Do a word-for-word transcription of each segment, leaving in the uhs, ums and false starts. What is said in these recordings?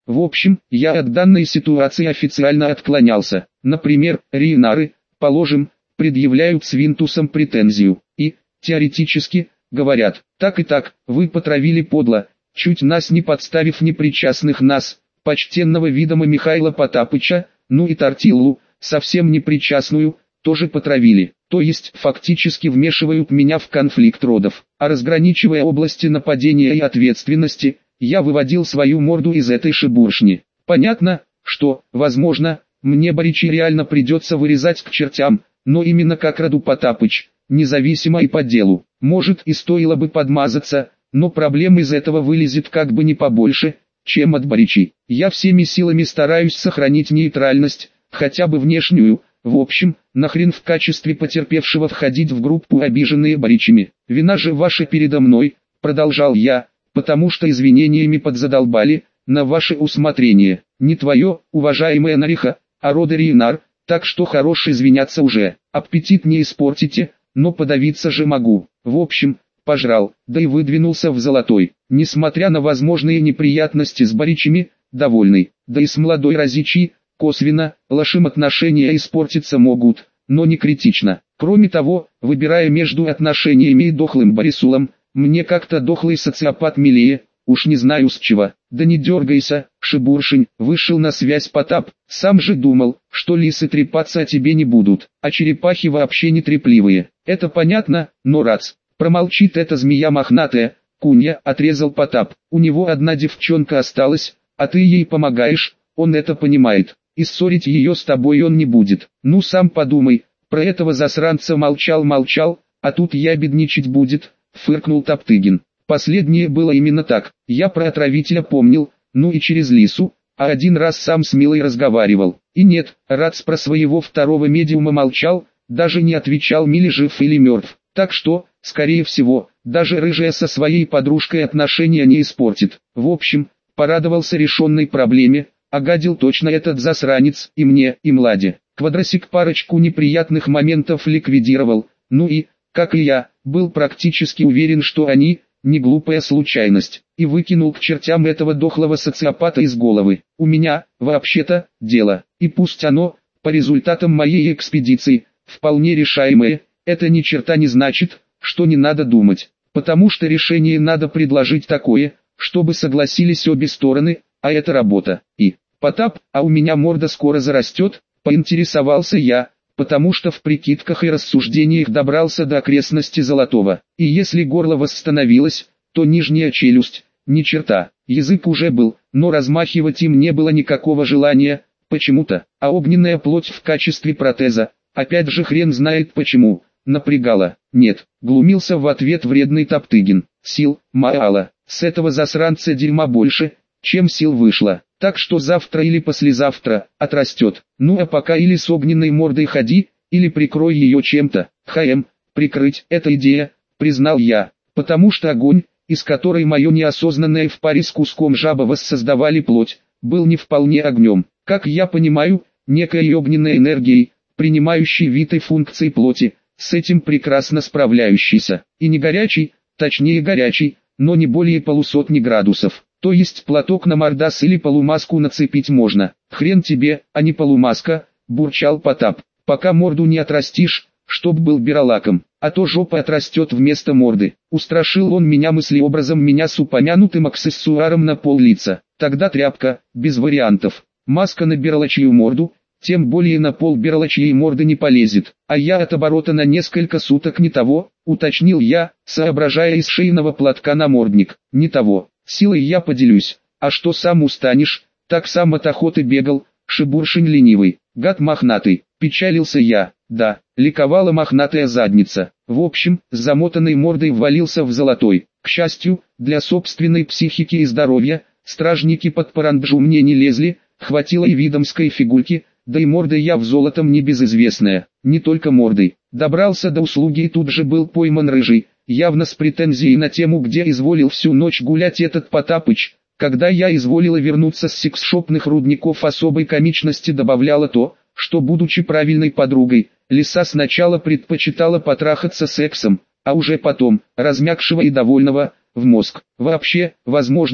В общем, я от данной ситуации официально отклонялся. Например, Рейнары, положим, предъявляют свинтусам претензию, и, теоретически, говорят, так и так, вы потравили подло, чуть нас не подставив непричастных нас, почтенного видома Михаила Потапыча, ну и Тортиллу, совсем непричастную, тоже потравили, то есть фактически вмешивают меня в конфликт родов, а разграничивая области нападения и ответственности, я выводил свою морду из этой шебуршни. Понятно, что, возможно, мне Боричи реально придется вырезать к чертям, но именно как роду Потапыч, независимо и по делу. Может и стоило бы подмазаться, но проблем из этого вылезет как бы не побольше, чем от Боричи. Я всеми силами стараюсь сохранить нейтральность, хотя бы внешнюю. В общем, нахрен в качестве потерпевшего входить в группу обиженные Боричами. Вина же ваша передо мной, продолжал я, потому что извинениями подзадолбали, на ваше усмотрение. Не твое, уважаемая Нариха, а рода Рейнар, так что хорош извиняться уже. Аппетит не испортите, но подавиться же могу. В общем, пожрал, да и выдвинулся в золотой. Несмотря на возможные неприятности с Боричами, довольный, да и с молодой Разичи, косвенно, лошим отношения испортиться могут, но не критично. Кроме того, выбирая между отношениями и дохлым Борисулом, мне как-то дохлый социопат милее, уж не знаю с чего. Да не дергайся, Шебуршень, вышел на связь Потап, сам же думал, что лисы трепаться о тебе не будут, а черепахи вообще не трепливые. Это понятно, но рац, промолчит эта змея мохнатая, кунья, отрезал Потап. У него одна девчонка осталась, а ты ей помогаешь, он это понимает. И ссорить ее с тобой он не будет. Ну сам подумай, про этого засранца молчал-молчал, а тут ябедничать будет, фыркнул Топтыгин. Последнее было именно так, я про отравителя помнил, ну и через лису, а один раз сам с Милой разговаривал. И нет, Рац про своего второго медиума молчал, даже не отвечал Миле жив или мертв. Так что, скорее всего, даже рыжая со своей подружкой отношения не испортит. В общем, порадовался решенной проблеме. Огадил точно этот засранец и мне, и Младе. Квадросик парочку неприятных моментов ликвидировал, ну и, как и я, был практически уверен, что они, не глупая случайность, и выкинул к чертям этого дохлого социопата из головы. У меня, вообще-то, дело, и пусть оно, по результатам моей экспедиции, вполне решаемое, это ни черта не значит, что не надо думать, потому что решение надо предложить такое, чтобы согласились обе стороны, а это работа. И, Потап, а у меня морда скоро зарастет, поинтересовался я, потому что в прикидках и рассуждениях добрался до окрестности Золотого. И если горло восстановилось, то нижняя челюсть, ни черта, язык уже был, но размахивать им не было никакого желания, почему-то, а огненная плоть в качестве протеза, опять же хрен знает почему, напрягала. Нет, глумился в ответ вредный Топтыгин, сил, мало, с этого засранца дерьма больше, чем сил вышло. Так что завтра или послезавтра, отрастет. Ну а пока или с огненной мордой ходи, или прикрой ее чем-то. Хм, прикрыть, это идея, признал я. Потому что огонь, из которой мое неосознанное в паре с куском жаба воссоздавали плоть, был не вполне огнем. Как я понимаю, некой огненной энергией, принимающей вид и функции плоти, с этим прекрасно справляющийся. И не горячий, точнее горячий, но не более полусотни градусов. То есть платок на мордас или полумаску нацепить можно. Хрен тебе, а не полумаска, бурчал Потап. Пока морду не отрастишь, чтоб был биролаком, а то жопа отрастет вместо морды. Устрашил он меня мыслеобразом меня с упомянутым аксессуаром на пол лица. Тогда тряпка, без вариантов. Маска на биролачью морду, тем более на пол биролачьей морды не полезет. А я от оборота на несколько суток не того, уточнил я, соображая из шейного платка намордник. Не того. Силой я поделюсь, а что сам устанешь, так сам от охоты бегал, Шебуршень ленивый, гад мохнатый, печалился я, да, ликовала мохнатая задница. В общем, с замотанной мордой ввалился в Золотой. К счастью, для собственной психики и здоровья, стражники под паранджу мне не лезли, хватило и видомской фигурки, да и мордой я в золотом не безызвестная, не только мордой. Добрался до услуги и тут же был пойман рыжий, явно с претензией на тему, где изволил всю ночь гулять этот Потапыч. Когда я изволила вернуться с секс-шопных рудников, особой комичности добавляло то, что, будучи правильной подругой, лиса сначала предпочитала потрахаться сексом, а уже потом, размягшего и довольного, в мозг. Вообще, возможно,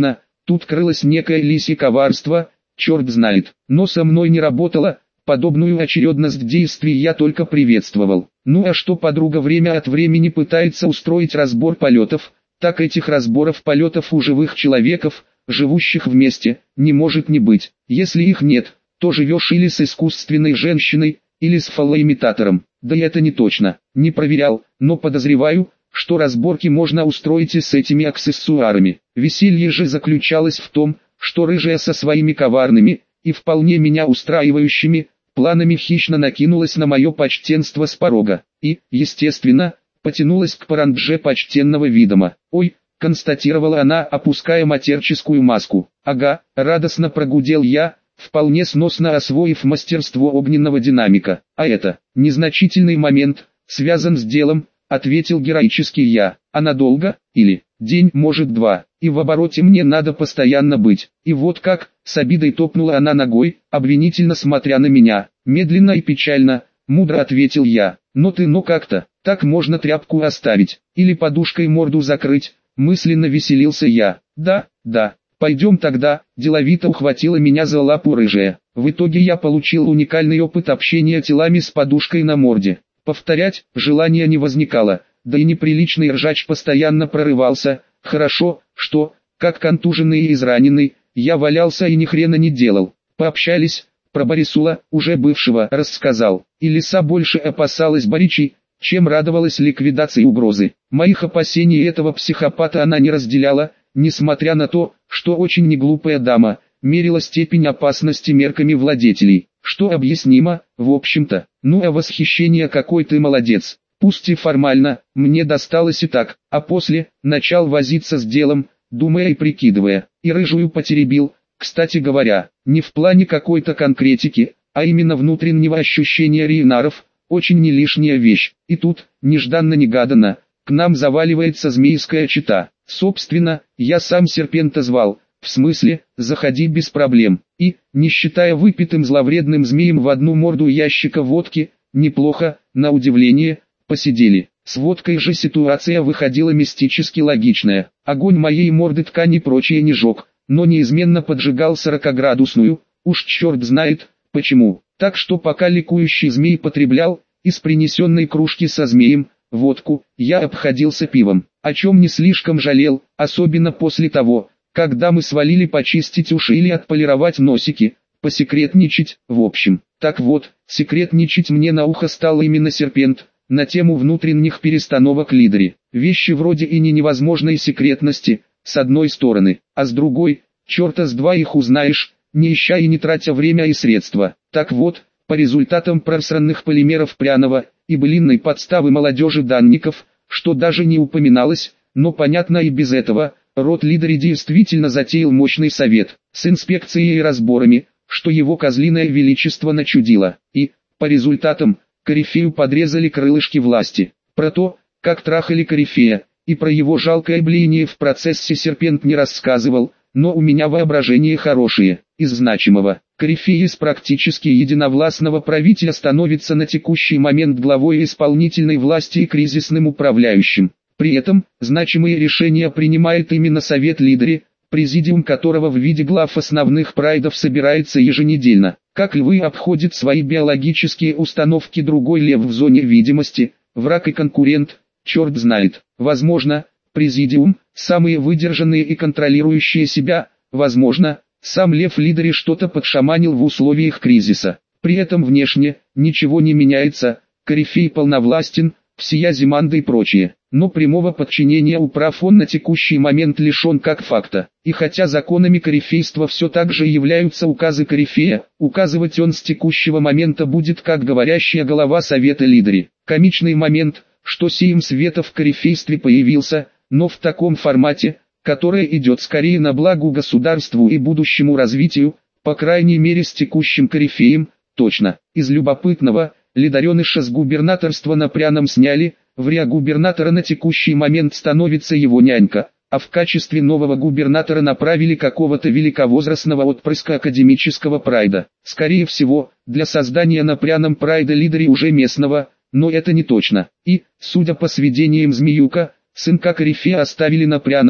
Тут крылось некое лисье коварство, черт знает, но со мной не работало. Подобную очередность действий я только приветствовал. Ну а что подруга время от времени пытается устроить разбор полетов, так этих разборов полетов у живых человеков, живущих вместе, не может не быть. Если их нет, то живешь или с искусственной женщиной, или с фалоимитатором. Да и это не точно, не проверял, но подозреваю, что разборки можно устроить и с этими аксессуарами. Веселье же заключалось в том, что рыжая со своими коварными, и вполне меня устраивающими, планами хищно накинулась на мое почтенство с порога, и, естественно, потянулась к парандже почтенного видома. «Ой», — констатировала она, опуская матерческую маску. «Ага», — радостно прогудел я, вполне сносно освоив мастерство огненного динамика. «А это, незначительный момент, связан с делом», — ответил героически я. «А надолго, или, день, может два, и в обороте мне надо постоянно быть». И вот как, с обидой топнула она ногой, обвинительно смотря на меня. Медленно и печально, мудро ответил я. «Но ты, ну как-то, так можно тряпку оставить, или подушкой морду закрыть», мысленно веселился я. «Да, да, пойдем тогда», деловито ухватила меня за лапу рыжая. В итоге я получил уникальный опыт общения телами с подушкой на морде. Повторять желания не возникало, да и неприличный ржач постоянно прорывался. Хорошо, что, как контуженный и израненный, я валялся и ни хрена не делал. Пообщались, про Борисула, уже бывшего, рассказал. И лиса больше опасалась Боричи, чем радовалась ликвидации угрозы. Моих опасений этого психопата она не разделяла, несмотря на то, что очень неглупая дама, мерила степень опасности мерками владетелей, что объяснимо, в общем-то. Ну а восхищение, какой ты молодец, пусть и формально, мне досталось и так, а после, начал возиться с делом, думая и прикидывая, и рыжую потеребил, кстати говоря, не в плане какой-то конкретики, а именно внутреннего ощущения рейнаров, очень не лишняя вещь. И тут, нежданно-негаданно, к нам заваливается змейская чета. Собственно, я сам серпента звал, в смысле, заходи без проблем. И, не считая выпитым зловредным змеем в одну морду ящика водки, неплохо, на удивление, посидели. С водкой же ситуация выходила мистически логичная. Огонь моей морды ткани прочее не жег, но неизменно поджигал сорокаградусную, уж черт знает, почему. Так что пока ликующий змей потреблял, из принесенной кружки со змеем, водку, я обходился пивом, о чем не слишком жалел, особенно после того, когда мы свалили почистить уши или отполировать носики, посекретничать, в общем. Так вот, секретничать мне на ухо стал именно серпент, на тему внутренних перестановок лидери. Вещи вроде и не невозможной секретности, с одной стороны, а с другой, черта с два их узнаешь, не ища и не тратя время и средства. Так вот, по результатам просранных полимеров пряного и былинной подставы молодежи данников, что даже не упоминалось, но понятно и без этого, род лидери действительно затеял мощный совет, с инспекцией и разборами, что его козлиное величество начудило, и, по результатам, корифею подрезали крылышки власти. Про то, как трахали корифея, и про его жалкое блеяние в процессе серпент не рассказывал, но у меня воображение хорошее. Из значимого, корифей из практически единовластного правителя становится на текущий момент главой исполнительной власти и кризисным управляющим. При этом, значимые решения принимает именно Совет Лидери, президиум которого в виде глав основных прайдов собирается еженедельно. Как львы обходит свои биологические установки другой лев в зоне видимости, враг и конкурент, черт знает. Возможно, президиум, самые выдержанные и контролирующие себя, возможно, сам лев Лидери что-то подшаманил в условиях кризиса. При этом внешне, ничего не меняется, корифей полновластен, всея Зиманда и прочее. Но прямого подчинения управ он на текущий момент лишен как факта. И хотя законами корифейства все так же являются указы корифея, указывать он с текущего момента будет как говорящая голова Совета Лидери. Комичный момент, что сеем света в корифействе появился, но в таком формате, которое идет скорее на благо государству и будущему развитию, по крайней мере с текущим корифеем, точно. Из любопытного, лидареныша с губернаторства на пряном сняли, в риа губернатора на текущий момент становится его нянька, а в качестве нового губернатора направили какого-то великовозрастного отпрыска академического прайда. Скорее всего, для создания на пряном прайда лидери уже местного, но это не точно. И, судя по сведениям Змеюка, сынка корифея оставили на пряном.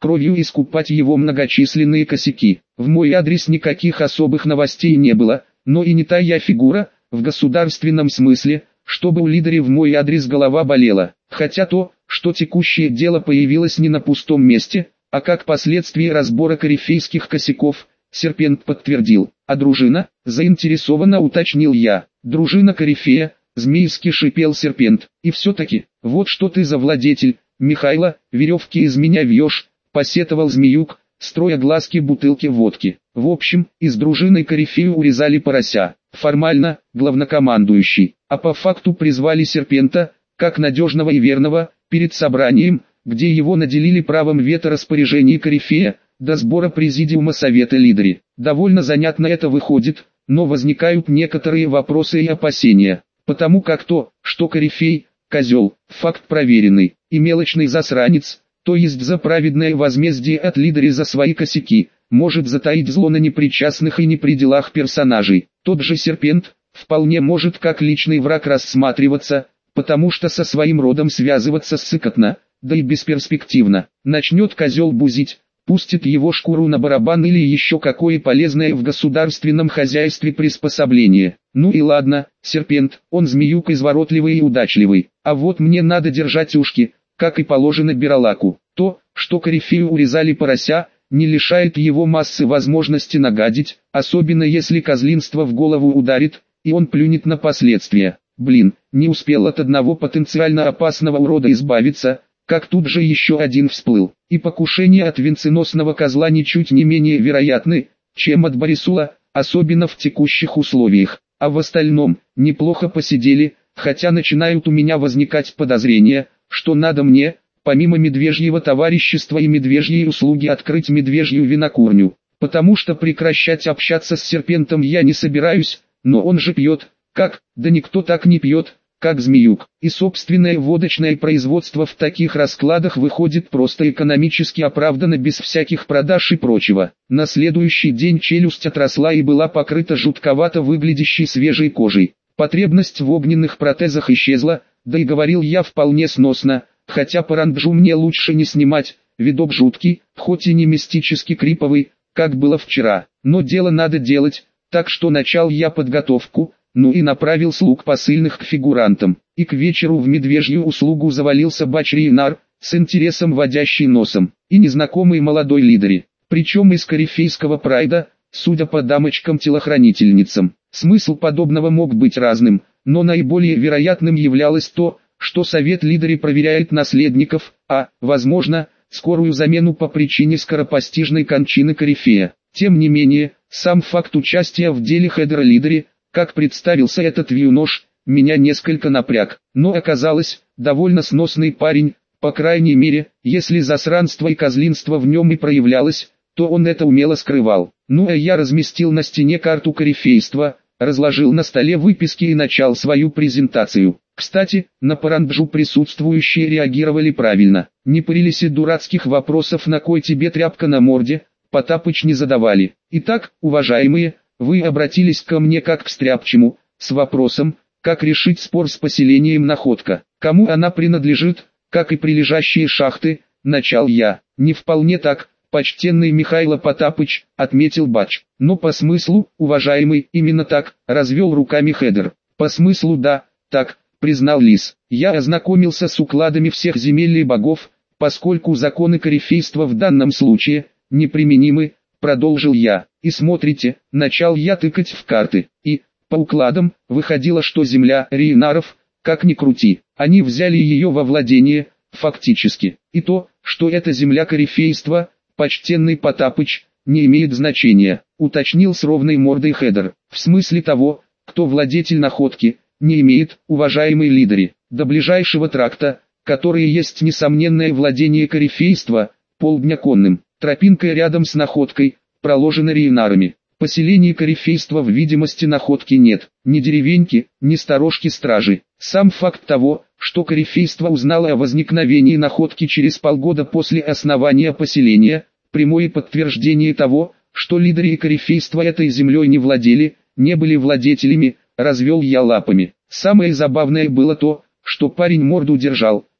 кровью искупать его многочисленные косяки. В мой адрес никаких особых новостей не было, но и не та я фигура, в государственном смысле, чтобы у лидера в мой адрес голова болела. Хотя то, что текущее дело появилось не на пустом месте, а как последствие разбора корифейских косяков, Серпент подтвердил. А дружина, заинтересованно уточнил я. Дружина корифея, змейски шипел Серпент. И все-таки, вот что ты за владетель, Михайло, веревки из меня вьешь, посетовал Змеюк, строя глазки бутылки водки. В общем, из дружины корифею урезали порося. Формально, главнокомандующий, а по факту призвали Серпента, как надежного и верного, перед собранием, где его наделили правом вето распоряжений корифея, до сбора президиума совета лидери. Довольно занятно это выходит, но возникают некоторые вопросы и опасения, потому как то, что корифей, козел, факт проверенный, и мелочный засранец, то есть за праведное возмездие от лидери за свои косяки, может затаить зло на непричастных и не при делах персонажей. Тот же Серпент, вполне может как личный враг рассматриваться, потому что со своим родом связываться ссыкотно, да и бесперспективно. Начнет козел бузить, пустит его шкуру на барабан или еще какое полезное в государственном хозяйстве приспособление. Ну и ладно, Серпент, он змеюк изворотливый и удачливый, а вот мне надо держать ушки, как и положено Биролаку. То, что корифею урезали порося, не лишает его массы возможности нагадить, особенно если козлинство в голову ударит, и он плюнет на последствия. Блин, не успел от одного потенциально опасного урода избавиться, как тут же еще один всплыл. И покушения от венценосного козла ничуть не менее вероятны, чем от Борисула, особенно в текущих условиях. А в остальном, неплохо посидели, хотя начинают у меня возникать подозрения, что надо мне, помимо медвежьего товарищества и медвежьей услуги, открыть медвежью винокурню. Потому что прекращать общаться с Серпентом я не собираюсь, но он же пьет. Как? Да никто так не пьет, как Змеюк. И собственное водочное производство в таких раскладах выходит просто экономически оправданно без всяких продаж и прочего. На следующий день челюсть отросла и была покрыта жутковато выглядящей свежей кожей. Потребность в огненных протезах исчезла, да и говорил я вполне сносно, хотя паранджу мне лучше не снимать, видок жуткий, хоть и не мистически криповый, как было вчера. Но дело надо делать, так что начал я подготовку. Ну и направил слуг посыльных к фигурантам, и к вечеру в медвежью услугу завалился Бач-Рейнар, с интересом водящий носом, и незнакомый молодой лидери, причем из корифейского прайда, судя по дамочкам-телохранительницам. Смысл подобного мог быть разным, но наиболее вероятным являлось то, что совет лидери проверяет наследников, а, возможно, скорую замену по причине скоропостижной кончины корифея. Тем не менее, сам факт участия в деле Хедера-лидери, как представился этот вьюнош, меня несколько напряг, но оказалось, довольно сносный парень, по крайней мере, если засранство и козлинство в нем и проявлялось, то он это умело скрывал. Ну а я разместил на стене карту корифейства, разложил на столе выписки и начал свою презентацию. Кстати, на паранджу присутствующие реагировали правильно, не парились и дурацких вопросов «на кой тебе тряпка на морде», Потапыч не задавали. Итак, уважаемые, вы обратились ко мне как к стряпчему, с вопросом, как решить спор с поселением Находка. Кому она принадлежит, как и прилежащие шахты, начал я. Не вполне так, почтенный Михайло Потапыч, отметил Бач. Но по смыслу, уважаемый, именно так, развел руками Хедер. По смыслу да, так, признал Лис. Я ознакомился с укладами всех земель и богов, поскольку законы корифейства в данном случае неприменимы, продолжил я. И смотрите, начал я тыкать в карты, и, по укладам, выходило, что земля Рейнаров, как ни крути, они взяли ее во владение, фактически. И то, что это земля корифейства, почтенный Потапыч, не имеет значения, уточнил с ровной мордой Хедер. В смысле того, кто владетель Находки, не имеет, уважаемый лидери, до ближайшего тракта, который есть несомненное владение корифейства, полдня конным. Тропинка рядом с Находкой, проложена Рейнарами. Поселений корифейства в видимости Находки нет, ни деревеньки, ни сторожки-стражи. Сам факт того, что корифейство узнало о возникновении Находки через полгода после основания поселения, прямое подтверждение того, что лидеры корифейства этой землей не владели, не были владетелями, развел я лапами. Самое забавное было то, что парень морду держал,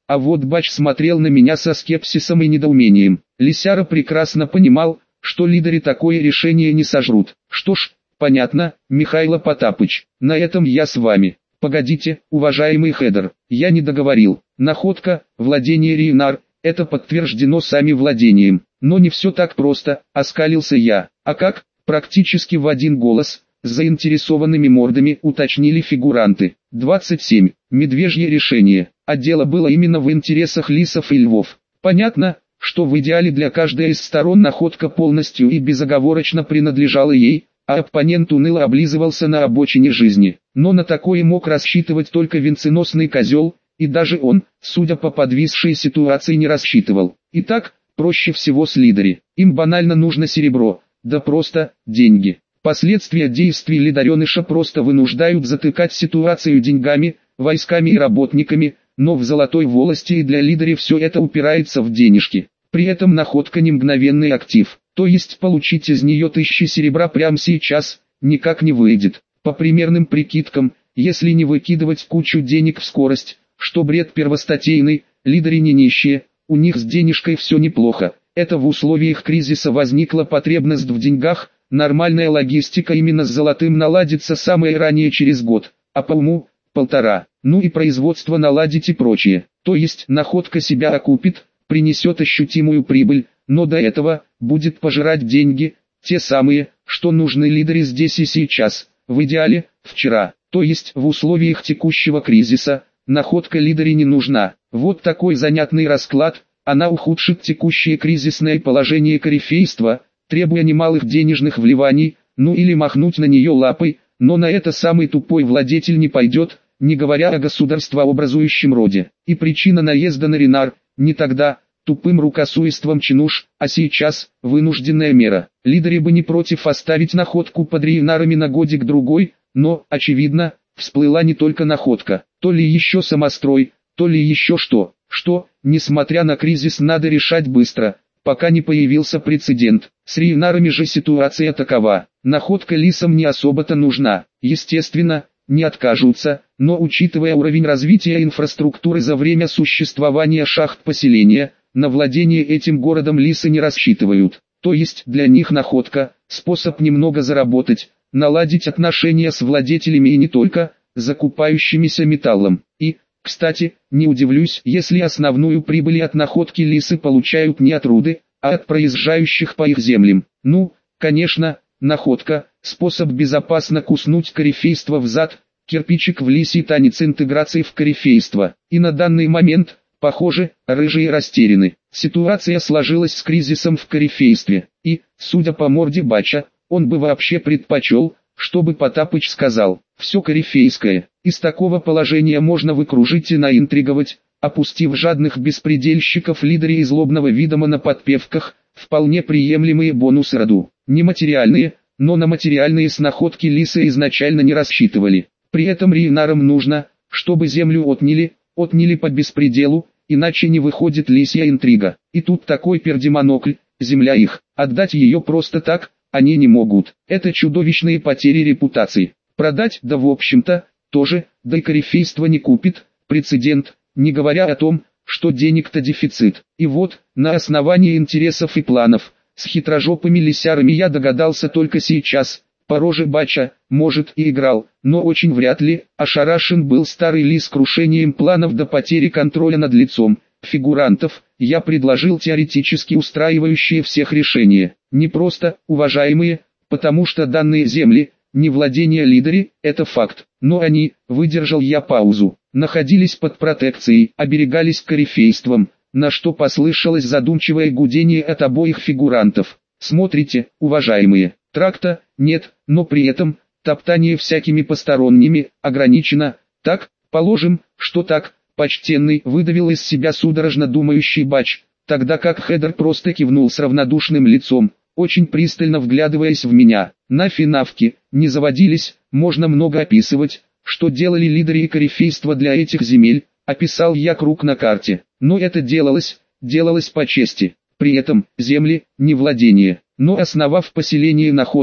А вот Бач смотрел на меня со скепсисом и недоумением. Лисяра прекрасно понимал, что лидеры такое решение не сожрут. Что ж, понятно, Михайло Потапыч, на этом я с вами. Погодите, уважаемый Хедер, я не договорил. Находка, владение Рейнар, это подтверждено сами владением. Но не все так просто, оскалился я. А как? Практически в один голос, с заинтересованными мордами уточнили фигуранты. двадцать семь. Медвежье решение. А дело было именно в интересах лисов и львов. Понятно, что в идеале для каждой из сторон находка полностью и безоговорочно принадлежала ей, а оппонент уныло облизывался на обочине жизни. Но на такое мог рассчитывать только венценосный козел, и даже он, судя по подвисшей ситуации, не рассчитывал. Итак, проще всего с лидери. Им банально нужно серебро, да просто деньги. Последствия действий лидареныша просто вынуждают затыкать ситуацию деньгами, войсками и работниками, но в золотой волости и для лидеров все это упирается в денежки. При этом находка не мгновенный актив, то есть получить из нее тысячи серебра прямо сейчас, никак не выйдет. По примерным прикидкам, если не выкидывать кучу денег в скорость, что бред первостатейный, лидеры не нищие, у них с денежкой все неплохо. Это в условиях кризиса возникла потребность в деньгах, нормальная логистика именно с золотым наладится самое ранее через год, а по уму – полтора. Ну и производство наладить и прочее. То есть находка себя окупит, принесет ощутимую прибыль, но до этого будет пожирать деньги, те самые, что нужны лидеры здесь и сейчас, в идеале, вчера. То есть в условиях текущего кризиса, находка лидере не нужна. Вот такой занятный расклад, она ухудшит текущее кризисное положение корифейства, требуя немалых денежных вливаний, ну или махнуть на нее лапой, но на это самый тупой владетель не пойдет, не говоря о государствообразующем роде. И причина наезда на Рейнар, не тогда, тупым рукосуйством чинуш, а сейчас, вынужденная мера. Лидеры бы не против оставить находку под Рейнарами на годик-другой, но, очевидно, всплыла не только находка, то ли еще самострой, то ли еще что, что, несмотря на кризис, надо решать быстро, пока не появился прецедент. С Рейнарами же ситуация такова, находка лисам не особо-то нужна, естественно, не откажутся, но учитывая уровень развития инфраструктуры за время существования шахт поселения, на владение этим городом лисы не рассчитывают. То есть для них находка – способ немного заработать, наладить отношения с владетелями и не только, закупающимися металлом. И, кстати, не удивлюсь, если основную прибыль от находки лисы получают не от руды, а от проезжающих по их землям. Ну, конечно, находка – способ безопасно куснуть корифейство в зад, кирпичик в лисий танец интеграции в корифейство. И на данный момент, похоже, рыжие растеряны. Ситуация сложилась с кризисом в корифействе, и, судя по морде Бача, он бы вообще предпочел, чтобы Потапыч сказал, все корифейское. Из такого положения можно выкружить и наинтриговать, опустив жадных беспредельщиков лидеры и злобного видома на подпевках, вполне приемлемые бонусы роду. Нематериальные, но на материальные с находки лисы изначально не рассчитывали. При этом Рейнарам нужно, чтобы землю отняли, отняли по беспределу, иначе не выходит лисья интрига. И тут такой пердемонокль, земля их, отдать ее просто так, они не могут. Это чудовищные потери репутации. Продать, да в общем-то, тоже, да и корифейство не купит, прецедент, не говоря о том, что денег-то дефицит. И вот, на основании интересов и планов, с хитрожопыми лисярами я догадался только сейчас, по роже Бача, может и играл, но очень вряд ли, ошарашен был старый лис крушением планов до потери контроля над лицом фигурантов, я предложил теоретически устраивающее всех решение. Не просто, уважаемые, потому что данные земли, не владение лидери, это факт, но они, выдержал я паузу, находились под протекцией, оберегались корифейством, на что послышалось задумчивое гудение от обоих фигурантов. Смотрите, уважаемые, тракта нет, но при этом, топтание всякими посторонними, ограничено, так, положим, что так, почтенный, выдавил из себя судорожно думающий Бач, тогда как Хедер просто кивнул с равнодушным лицом, очень пристально вглядываясь в меня. Нафи-навки, не заводились, можно много описывать, что делали лидеры и корифейство для этих земель, описал я круг на карте, но это делалось, делалось по чести. При этом, земли, не владение, но основав поселение находка,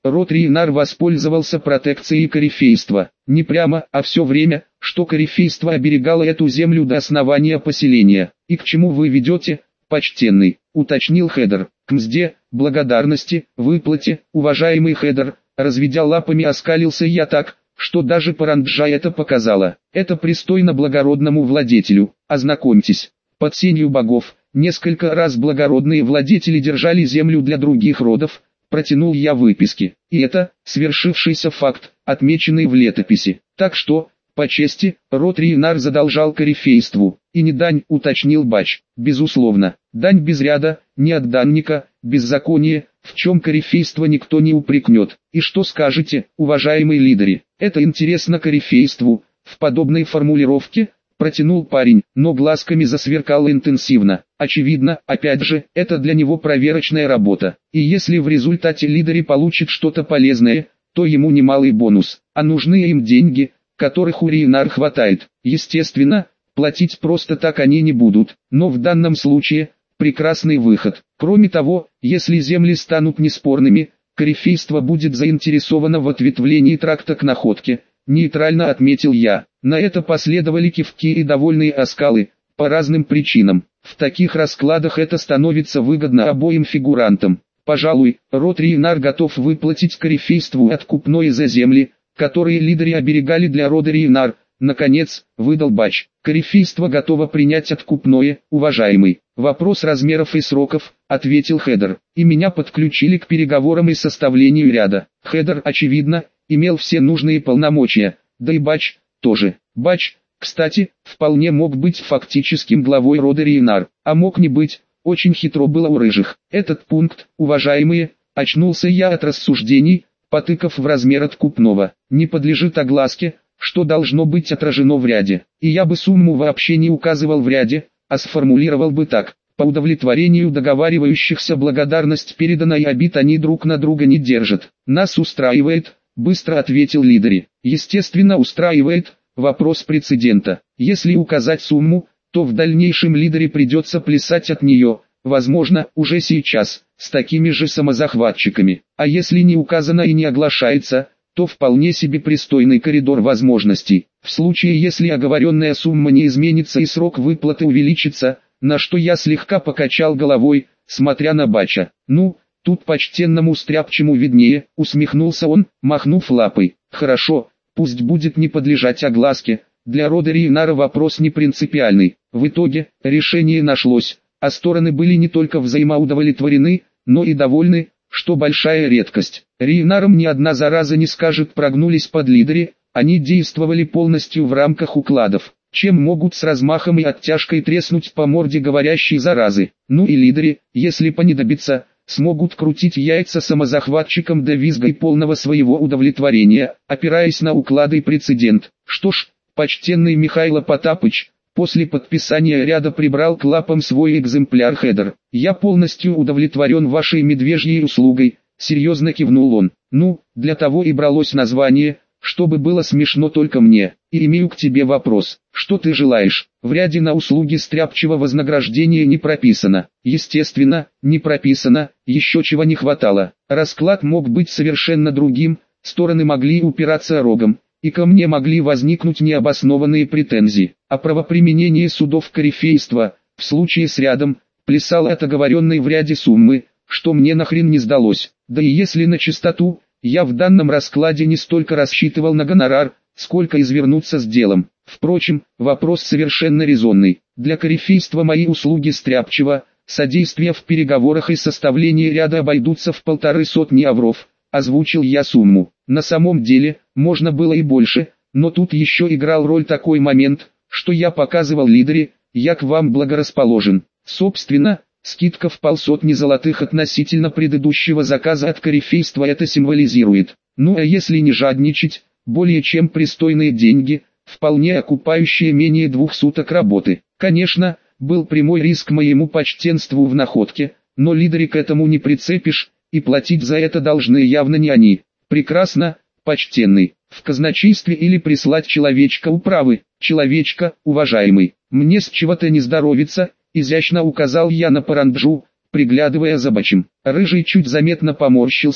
род Рейнар воспользовался протекцией корифейства. Не прямо, а все время, что корифейство оберегало эту землю до основания поселения. «И к чему вы ведете, почтенный?» — уточнил Хедер. «К мзде, благодарности, выплате, уважаемый Хедер», разведя лапами оскалился я так, что даже Паранджа это показала. «Это пристойно благородному владетелю, ознакомьтесь, под сенью богов, несколько раз благородные владетели держали землю для других родов», протянул я выписки. И это, свершившийся факт, отмеченный в летописи. Так что, по чести, род Рейнар задолжал корифейству. И не дань, уточнил Бач. Безусловно, дань без ряда, не от данника, беззаконие, в чем корифейство никто не упрекнет. И что скажете, уважаемый лидери? Это интересно корифейству, в подобной формулировке? Протянул парень, но глазками засверкал интенсивно. Очевидно, опять же, это для него проверочная работа. И если в результате лидери получит что-то полезное, то ему немалый бонус. А нужны им деньги, которых у Рейнар хватает. Естественно, платить просто так они не будут. Но в данном случае, прекрасный выход. Кроме того, если земли станут неспорными, корифейство будет заинтересовано в ответвлении тракта к находке. Нейтрально отметил я. На это последовали кивки и довольные оскалы, по разным причинам. В таких раскладах это становится выгодно обоим фигурантам. Пожалуй, род Рейнар готов выплатить корифейству откупное за земли, которые лидеры оберегали для рода Рейнар. Наконец, выдал Бач. Корифейство готово принять откупное, уважаемый. Вопрос размеров и сроков, ответил Хедер. И меня подключили к переговорам и составлению ряда. Хедер, очевидно, имел все нужные полномочия, да и Бач тоже. Бач, кстати, вполне мог быть фактическим главой рода Рейнар, а мог не быть, очень хитро было у рыжих. Этот пункт, уважаемые, очнулся я от рассуждений, потыкав в размер откупного, не подлежит огласке, что должно быть отражено в ряде. И я бы сумму вообще не указывал в ряде, а сформулировал бы так: по удовлетворению договаривающихся благодарность передана и обид они друг на друга не держат. Нас устраивает, быстро ответил лидери. Естественно устраивает. Вопрос прецедента. Если указать сумму, то в дальнейшем лидере придется плясать от нее, возможно, уже сейчас, с такими же самозахватчиками. А если не указано и не оглашается, то вполне себе пристойный коридор возможностей. В случае, если оговоренная сумма не изменится и срок выплаты увеличится, на что я слегка покачал головой, смотря на Бача. Ну, тут почтенному стряпчему виднее, усмехнулся он, махнув лапой. Хорошо. Пусть будет не подлежать огласке, для рода Рейнара вопрос не принципиальный. В итоге, решение нашлось, а стороны были не только взаимоудовлетворены, но и довольны, что большая редкость. Рейнарам ни одна зараза не скажет прогнулись под лидере, они действовали полностью в рамках укладов, чем могут с размахом и оттяжкой треснуть по морде говорящей заразы. Ну и лидеры, если понадобится, смогут крутить яйца самозахватчикам до визга и полного своего удовлетворения, опираясь на уклады и прецедент. Что ж, почтенный Михайло Потапыч, после подписания ряда прибрал к лапам свой экземпляр Хедер. Я полностью удовлетворен вашей медвежьей услугой, серьезно кивнул он. Ну, для того и бралось название, чтобы было смешно только мне. И имею к тебе вопрос. Что ты желаешь? В ряде на услуги стряпчего вознаграждения не прописано. Естественно, не прописано, еще чего не хватало. Расклад мог быть совершенно другим, стороны могли упираться рогом, и ко мне могли возникнуть необоснованные претензии. А правоприменение судов корифейства, в случае с рядом, плясало от оговоренной в ряде суммы, что мне нахрен не сдалось. Да и если на чистоту, я в данном раскладе не столько рассчитывал на гонорар, сколько извернуться с делом. Впрочем, вопрос совершенно резонный. Для корифейства мои услуги стряпчего, содействия в переговорах и составлении ряда обойдутся в полторы сотни авров, озвучил я сумму. На самом деле, можно было и больше, но тут еще играл роль такой момент, что я показывал лидере, я к вам благорасположен. Собственно, скидка в полсотни золотых относительно предыдущего заказа от корифейства это символизирует. Ну а если не жадничать, более чем пристойные деньги, вполне окупающие менее двух суток работы. Конечно, был прямой риск моему почтенству в находке, но лидери к этому не прицепишь, и платить за это должны явно не они. Прекрасно, почтенный, в казначействе или прислать человечка управы. Человечка, уважаемый, мне с чего-то не здоровится, изящно указал я на Паранджу, приглядывая за Бачем. Рыжий чуть заметно поморщился,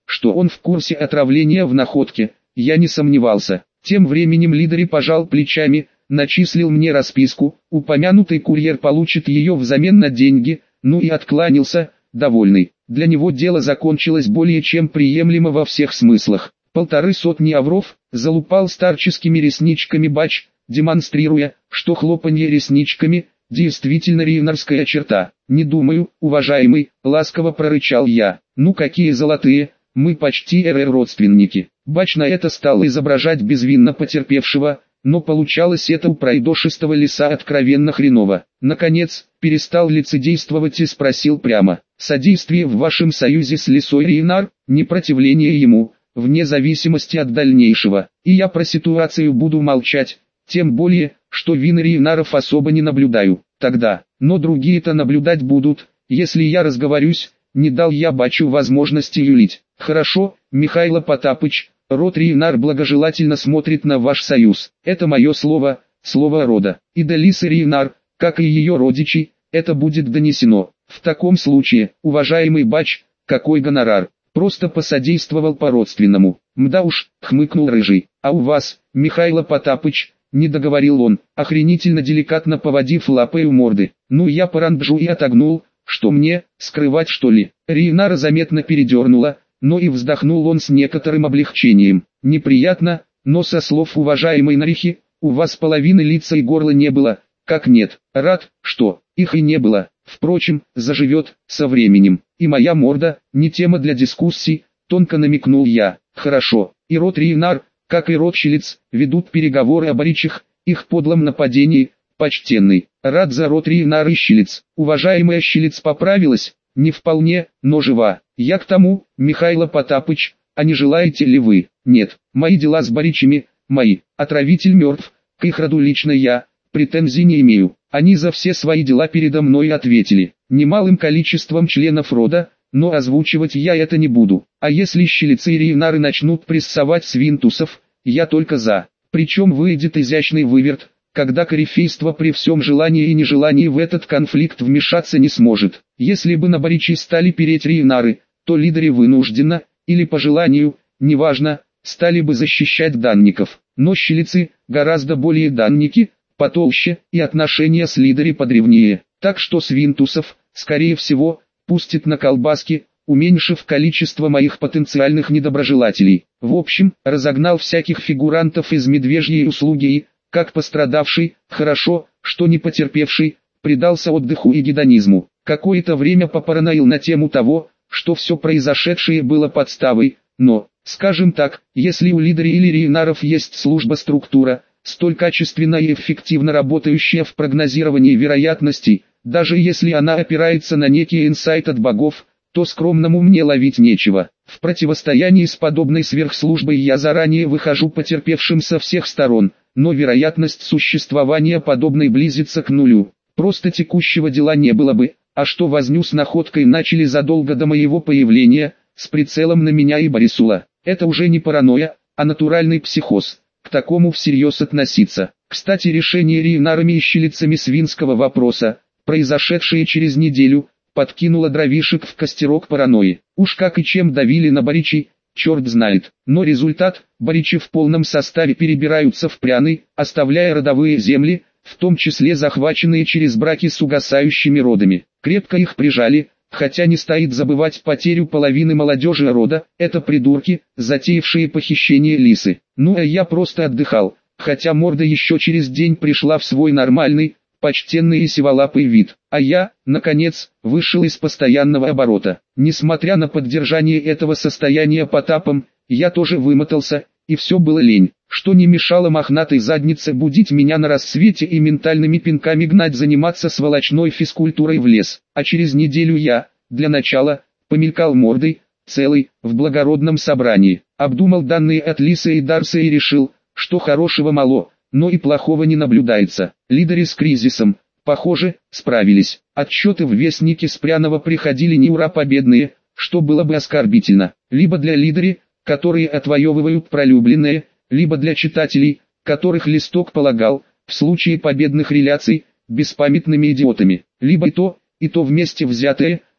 что он в курсе отравления в находке, я не сомневался. Тем временем Лидари пожал плечами, начислил мне расписку, упомянутый курьер получит ее взамен на деньги, ну и откланялся, довольный. Для него дело закончилось более чем приемлемо во всех смыслах. Полторы сотни авров, залупал старческими ресничками Бач, демонстрируя, что хлопанье ресничками – действительно ривнарская черта. «Не думаю, уважаемый», – ласково прорычал я. «Ну какие золотые, мы почти эр-родственники». Бач на это стал изображать безвинно потерпевшего, но получалось это у пройдошистого лиса откровенно хреново. Наконец, перестал лицедействовать и спросил прямо: «Содействие в вашем союзе с лисой Ривнар, непротивление ему, вне зависимости от дальнейшего, и я про ситуацию буду молчать, тем более, что вины Ривнаров особо не наблюдаю, тогда, но другие-то наблюдать будут, если я разговорюсь». Не дал я Бачу возможности юлить. «Хорошо, Михаил Потапыч, род Ривнар благожелательно смотрит на ваш союз. Это мое слово, слово рода. И до лисы Ривнар, как и ее родичей, это будет донесено. В таком случае, уважаемый Бач, какой гонорар? Просто посодействовал по-родственному». «Мда уж», — хмыкнул Рыжий. «А у вас, Михаил Потапыч?» Не договорил он, охренительно деликатно поводив лапой у морды. «Ну я паранджу и отогнул. Что мне, скрывать что ли?» Ривнара заметно передернула, но и вздохнул он с некоторым облегчением. «Неприятно, но со слов уважаемой Нарихи, у вас половины лица и горла не было». «Как нет? Рад, что их и не было. Впрочем, заживет со временем. И моя морда, не тема для дискуссий», тонко намекнул я. «Хорошо, и род Ривнар, как и род Щелец, ведут переговоры об Оричих, их подлом нападении. Почтенный, рад за род Ривнар и Щелец». Уважаемая Щелец поправилась, не вполне, но жива. «Я к тому, Михаил Потапыч, а не желаете ли вы?» «Нет, мои дела с Боричами, мои, отравитель мертв, к их роду лично я, претензий не имею. Они за все свои дела передо мной ответили, немалым количеством членов рода, но озвучивать я это не буду. А если Щелецы и Ривнары начнут прессовать свинтусов, я только за. Причем выйдет изящный выверт, когда корифейство при всем желании и нежелании в этот конфликт вмешаться не сможет. Если бы на Боричи стали переть Ривнары, то Лидари вынужденно, или по желанию, неважно, стали бы защищать данников. Но Щелецы, гораздо более данники, потолще, и отношения с Лидари подревнее. Так что свинтусов, скорее всего, пустит на колбаски, уменьшив количество моих потенциальных недоброжелателей. В общем, разогнал всяких фигурантов из медвежьей услуги и, как пострадавший, хорошо, что не потерпевший, предался отдыху и гедонизму. Какое-то время попараноил на тему того, что все произошедшее было подставой, но, скажем так, если у Лидари или Ривнаров есть служба-структура, столь качественно и эффективно работающая в прогнозировании вероятностей, даже если она опирается на некий инсайт от богов, то скромному мне ловить нечего. В противостоянии с подобной сверхслужбой я заранее выхожу потерпевшим со всех сторон, но вероятность существования подобной близится к нулю. Просто текущего дела не было бы, а что возню с находкой начали задолго до моего появления, с прицелом на меня и Борисула. Это уже не паранойя, а натуральный психоз. К такому всерьез относиться. Кстати, решение Ривнарами и Щелецами свинского вопроса, произошедшее через неделю, подкинуло дровишек в костерок паранойи. Уж как и чем давили на Боричей, черт знает. Но результат: Боричи в полном составе перебираются в Пряны, оставляя родовые земли, в том числе захваченные через браки с угасающими родами. Крепко их прижали, хотя не стоит забывать потерю половины молодежи рода, это придурки, затеявшие похищение лисы. Ну а я просто отдыхал, хотя морда еще через день пришла в свой нормальный, почтенный и сиволапый вид. А я, наконец, вышел из постоянного оборота. Несмотря на поддержание этого состояния Потапом, я тоже вымотался, и все было лень, что не мешало мохнатой заднице будить меня на рассвете и ментальными пинками гнать заниматься сволочной физкультурой в лес. А через неделю я, для начала, помелькал мордой, целый, в благородном собрании, обдумал данные от Лисы и Дарса и решил, что хорошего мало, но и плохого не наблюдается. Лидари с кризисом, похоже, справились. Отчеты в Вестнике с Пряного приходили не ура победные, что было бы оскорбительно, либо для Лидари, которые отвоевывают пролюбленные, либо для читателей, которых листок полагал, в случае победных реляций, беспамятными идиотами, либо и то, и то вместе взятое,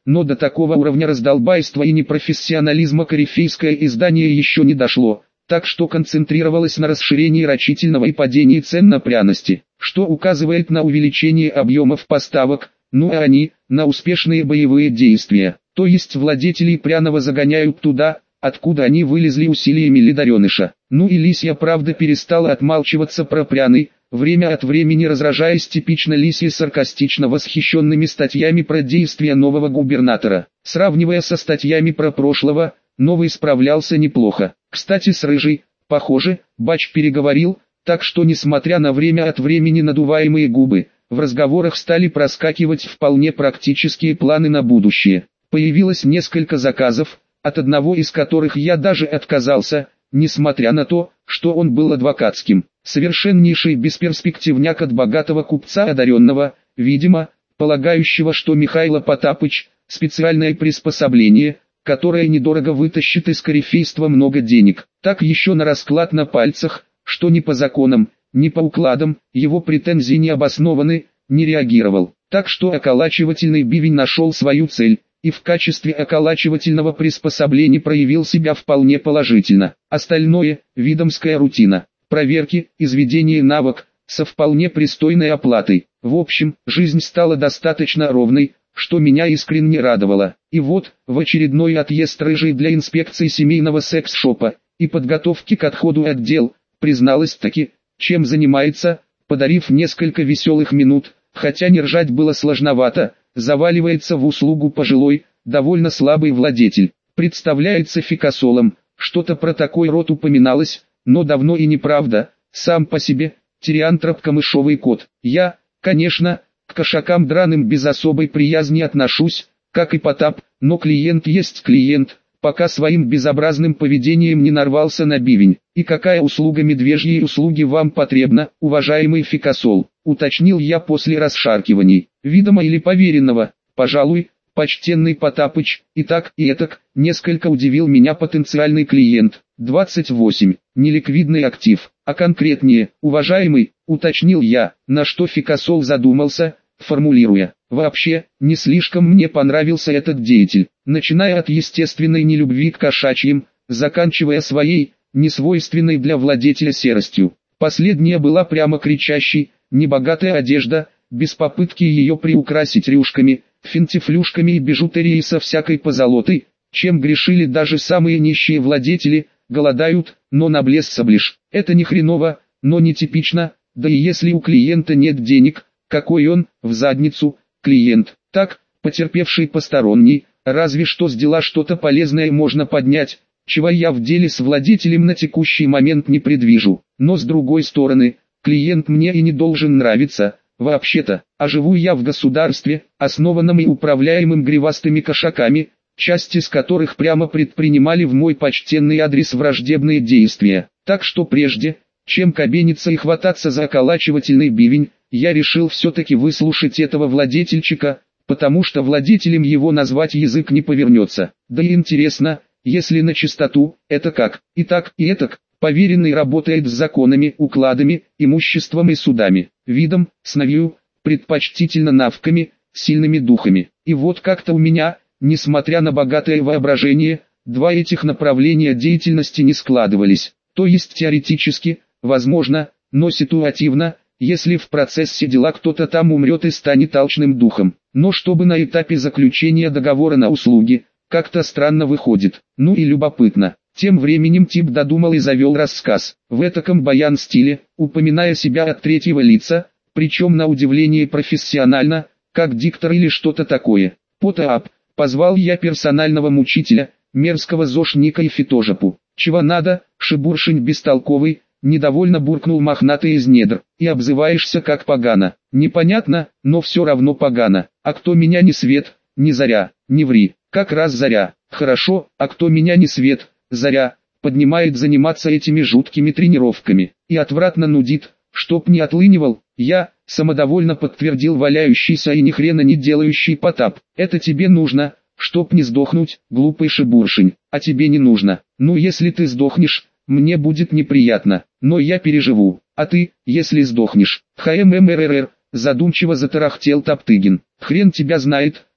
но до такого уровня раздолбайства и непрофессионализма корифейское издание еще не дошло, так что концентрировалось на расширении рачительного и падении цен на пряности, что указывает на увеличение объемов поставок, ну а они, на успешные боевые действия, то есть владетелей пряного загоняют туда, откуда они вылезли усилиями ледореныша. Ну и лисья правда перестала отмалчиваться про пряный, время от времени разражаясь типично лисьей саркастично восхищенными статьями про действия нового губернатора. Сравнивая со статьями про прошлого, новый справлялся неплохо. Кстати, с рыжей, похоже, Бач переговорил, так что несмотря на время от времени надуваемые губы, в разговорах стали проскакивать вполне практические планы на будущее. Появилось несколько заказов, от одного из которых я даже отказался, несмотря на то, что он был адвокатским. Совершеннейший бесперспективняк от богатого купца одаренного, видимо, полагающего, что Михайло Потапыч – специальное приспособление, которое недорого вытащит из корифейства много денег. Так еще на расклад на пальцах, что ни по законам, ни по укладам, его претензии не обоснованы, не реагировал. Так что околачивательный бивень нашел свою цель, и в качестве околачивательного приспособления проявил себя вполне положительно. Остальное – видомская рутина, проверки, изведение навык, со вполне пристойной оплатой. В общем, жизнь стала достаточно ровной, что меня искренне радовало. И вот, в очередной отъезд рыжей для инспекции семейного секс-шопа и подготовки к отходу от дел, призналась таки, чем занимается, подарив несколько веселых минут, хотя не ржать было сложновато, заваливается в услугу пожилой, довольно слабый владетель. Представляется фикасолом, что-то про такой род упоминалось, но давно и неправда, сам по себе, тириантроп-камышовый кот. Я, конечно, к кошакам драным без особой приязни отношусь, как и Потап, но клиент есть клиент, пока своим безобразным поведением не нарвался на бивень. И какая услуга медвежьей услуги вам потребна, уважаемый фикасол, уточнил я после расшаркиваний. Видимо или поверенного, пожалуй, почтенный Потапыч, и так и этак, несколько удивил меня потенциальный клиент. двадцать восемь. Неликвидный актив, а конкретнее, уважаемый, уточнил я, на что фикасол задумался, формулируя. Вообще, не слишком мне понравился этот деятель, начиная от естественной нелюбви к кошачьим, заканчивая своей, несвойственной для владетеля серостью. Последняя была прямо кричащей, небогатая одежда, без попытки ее приукрасить рюшками, финтифлюшками и бижутерией со всякой позолотой, чем грешили даже самые нищие владетели, голодают, но на блеск соблишь. Это не хреново, но не типично, да и если у клиента нет денег, какой он, в задницу, клиент, так, потерпевший посторонний, разве что с дела что-то полезное можно поднять, чего я в деле с владетелем на текущий момент не предвижу. Но с другой стороны, клиент мне и не должен нравиться, вообще-то, а живу я в государстве, основанном и управляемым гривастыми кошаками, часть из которых прямо предпринимали в мой почтенный адрес враждебные действия. Так что прежде, чем кабениться и хвататься за околачивательный бивень, я решил все-таки выслушать этого владетельчика, потому что владетелем его назвать язык не повернется. Да и интересно, если на чистоту, это как, и так, и этак, поверенный работает с законами, укладами, имуществом и судами, видом, сновью, предпочтительно навыками, сильными духами. И вот как-то у меня, несмотря на богатое воображение, два этих направления деятельности не складывались. То есть теоретически, возможно, но ситуативно, если в процессе дела кто-то там умрет и станет алчным духом. Но чтобы на этапе заключения договора на услуги, как-то странно выходит. Ну и любопытно. Тем временем тип додумал и завел рассказ, в этаком баян-стиле, упоминая себя от третьего лица, причем на удивление профессионально, как диктор или что-то такое. Пота-ап, позвал я персонального мучителя, мерзкого зошника и фитожапу. Чего надо, шибуршень бестолковый, недовольно буркнул мохнатый из недр, и обзываешься как погано. Непонятно, но все равно погано. А кто меня не свет, не заря, не ври, как раз заря. Хорошо, а кто меня не свет, заря, поднимает заниматься этими жуткими тренировками, и отвратно нудит, чтоб не отлынивал, я, самодовольно подтвердил валяющийся и ни хрена не делающий Потап. Это тебе нужно, чтоб не сдохнуть, глупый шибуршень, а тебе не нужно. Ну если ты сдохнешь, мне будет неприятно, но я переживу, а ты, если сдохнешь, хммрр, задумчиво затарахтел Топтыгин. Хрен тебя знает,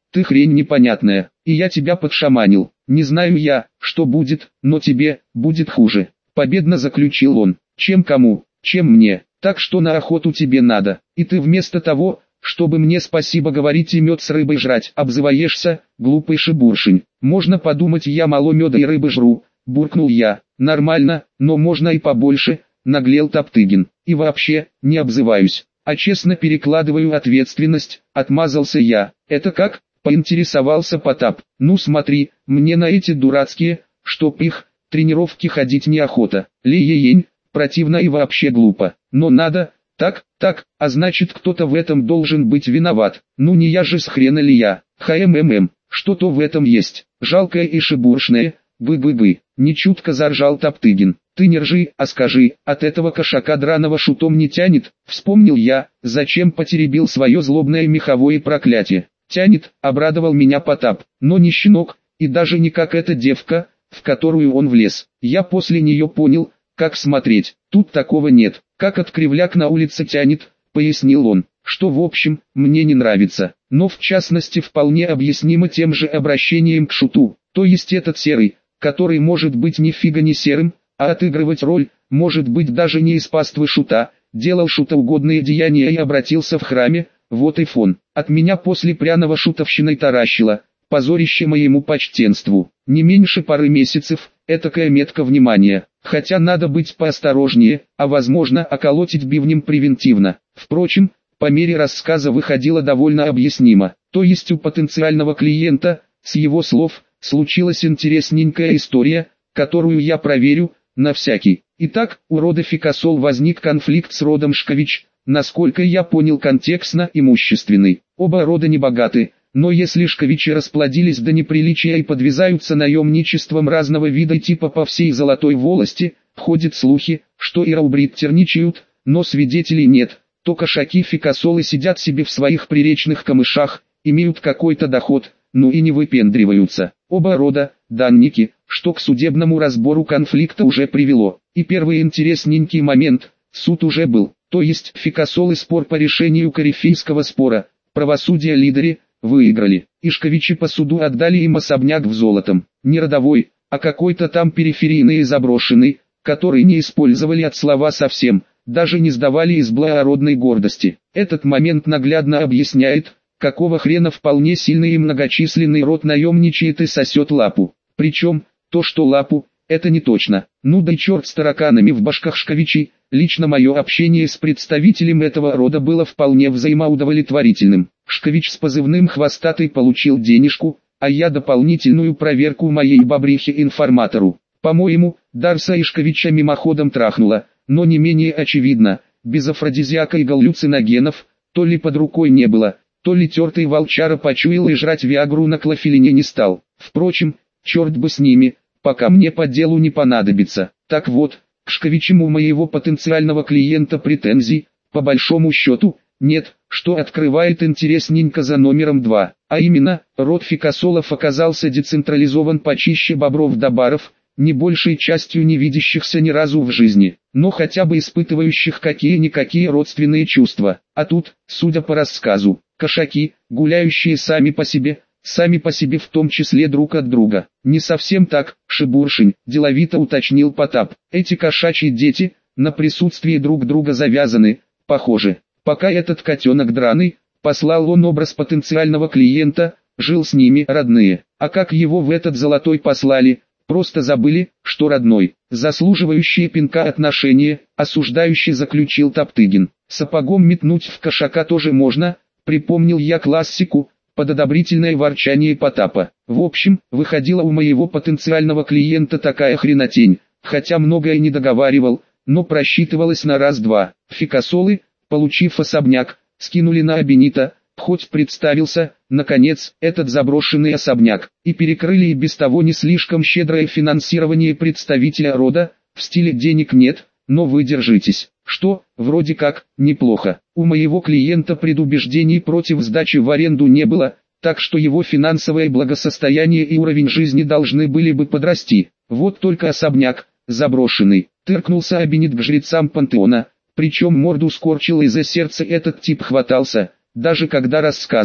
ты хрень непонятная, и я тебя подшаманил. Не знаю я, что будет, но тебе будет хуже. Победно заключил он. Чем кому, чем мне, так что на охоту тебе надо. И ты вместо того, чтобы мне спасибо говорить и мед с рыбой жрать, обзываешься, глупый шебуршень. Можно подумать, я мало меда и рыбы жру, буркнул я. Нормально, но можно и побольше, наглел Топтыгин. И вообще, не обзываюсь, а честно перекладываю ответственность, отмазался я. Это как? Поинтересовался Потап. Ну смотри, мне на эти дурацкие, чтоб их, тренировки ходить неохота. Ле-е-ень, противно и вообще глупо. Но надо, так, так, а значит кто-то в этом должен быть виноват. Ну не я же с хрена ли я. Хммм, что-то в этом есть. Жалкое и шебуршное, бы-бы-бы. Нечутко заржал Топтыгин. Ты не ржи, а скажи, от этого кошака драного шутом не тянет? Вспомнил я, зачем потеребил свое злобное меховое проклятие. Тянет, обрадовал меня Потап, но не щенок, и даже не как эта девка, в которую он влез. Я после нее понял, как смотреть. Тут такого нет. Как от кривляк на улице тянет, пояснил он, что в общем, мне не нравится, но в частности вполне объяснимо тем же обращением к шуту. То есть этот серый, который может быть ни фига не серым, а отыгрывать роль, может быть даже не из паствы шута, делал шутоугодные деяния и обратился в храме, вот и фон. От меня после пряного шутовщиной таращило, позорище моему почтенству. Не меньше пары месяцев, этакая метка внимания. Хотя надо быть поосторожнее, а возможно околотить бивнем превентивно. Впрочем, по мере рассказа выходило довольно объяснимо. То есть у потенциального клиента, с его слов, случилась интересненькая история, которую я проверю, на всякий. Итак, у рода Фикасол возник конфликт с родом Шкович, насколько я понял контекстно имущественный. Оба рода не богаты, но если Шковичи расплодились до неприличия и подвязаются наемничеством разного вида и типа по всей Золотой волости, ходят слухи, что и раубриттерничают, но свидетелей нет, то кошаки Фикасолы сидят себе в своих приречных камышах, имеют какой-то доход, ну и не выпендриваются. Оба рода, данники, что к судебному разбору конфликта уже привело. И первый интересненький момент, суд уже был, то есть Фикасолы спор по решению корифейского спора, правосудие лидере, выиграли. Ишковичи по суду отдали им особняк в золотом, не родовой, а какой-то там периферийный и заброшенный, который не использовали от слова совсем, даже не сдавали из благородной гордости. Этот момент наглядно объясняет, какого хрена вполне сильный и многочисленный род наемничает и сосет лапу. Причем, то что лапу, это не точно. Ну да и черт с тараканами в башках Шковичей. Лично мое общение с представителем этого рода было вполне взаимоудовлетворительным. Шкович с позывным «Хвостатый» получил денежку, а я дополнительную проверку моей бобрихе-информатору. По-моему, Дарса Ишковича мимоходом трахнула, но не менее очевидно, без афродизиака и галлюциногенов, то ли под рукой не было, то ли тертый волчара почуял и жрать виагру на клофелине не стал. Впрочем, черт бы с ними, пока мне по делу не понадобится. Так вот, к Шковичам у моего потенциального клиента претензий, по большому счету, нет, что открывает интересненько за номером два. А именно, род Фикасолов оказался децентрализован почище бобров да баров, не большей частью не видящихся ни разу в жизни, но хотя бы испытывающих какие-никакие родственные чувства. А тут, судя по рассказу, кошаки, гуляющие сами по себе, сами по себе в том числе друг от друга. Не совсем так, шебуршень, деловито уточнил Потап. Эти кошачьи дети, на присутствии друг друга завязаны, похоже. Пока этот котенок драный, послал он образ потенциального клиента, жил с ними родные. А как его в этот золотой послали, просто забыли, что родной. Заслуживающие пинка отношения, осуждающий заключил Топтыгин. Сапогом метнуть в кошака тоже можно, припомнил я классику, под одобрительное ворчание Потапа. В общем, выходила у моего потенциального клиента такая хренотень, хотя многое не договаривал, но просчитывалось на раз-два. Фикасолы, получив особняк, скинули на Абенита, хоть представился, наконец, этот заброшенный особняк, и перекрыли и без того не слишком щедрое финансирование представителя рода, в стиле «денег нет, но вы держитесь», что, вроде как, неплохо. У моего клиента предубеждений против сдачи в аренду не было, так что его финансовое благосостояние и уровень жизни должны были бы подрасти. Вот только особняк, заброшенный, тыркнулся Абенит к жрецам пантеона, причем морду скорчил и за сердце этот тип хватался, даже когда рассказывал.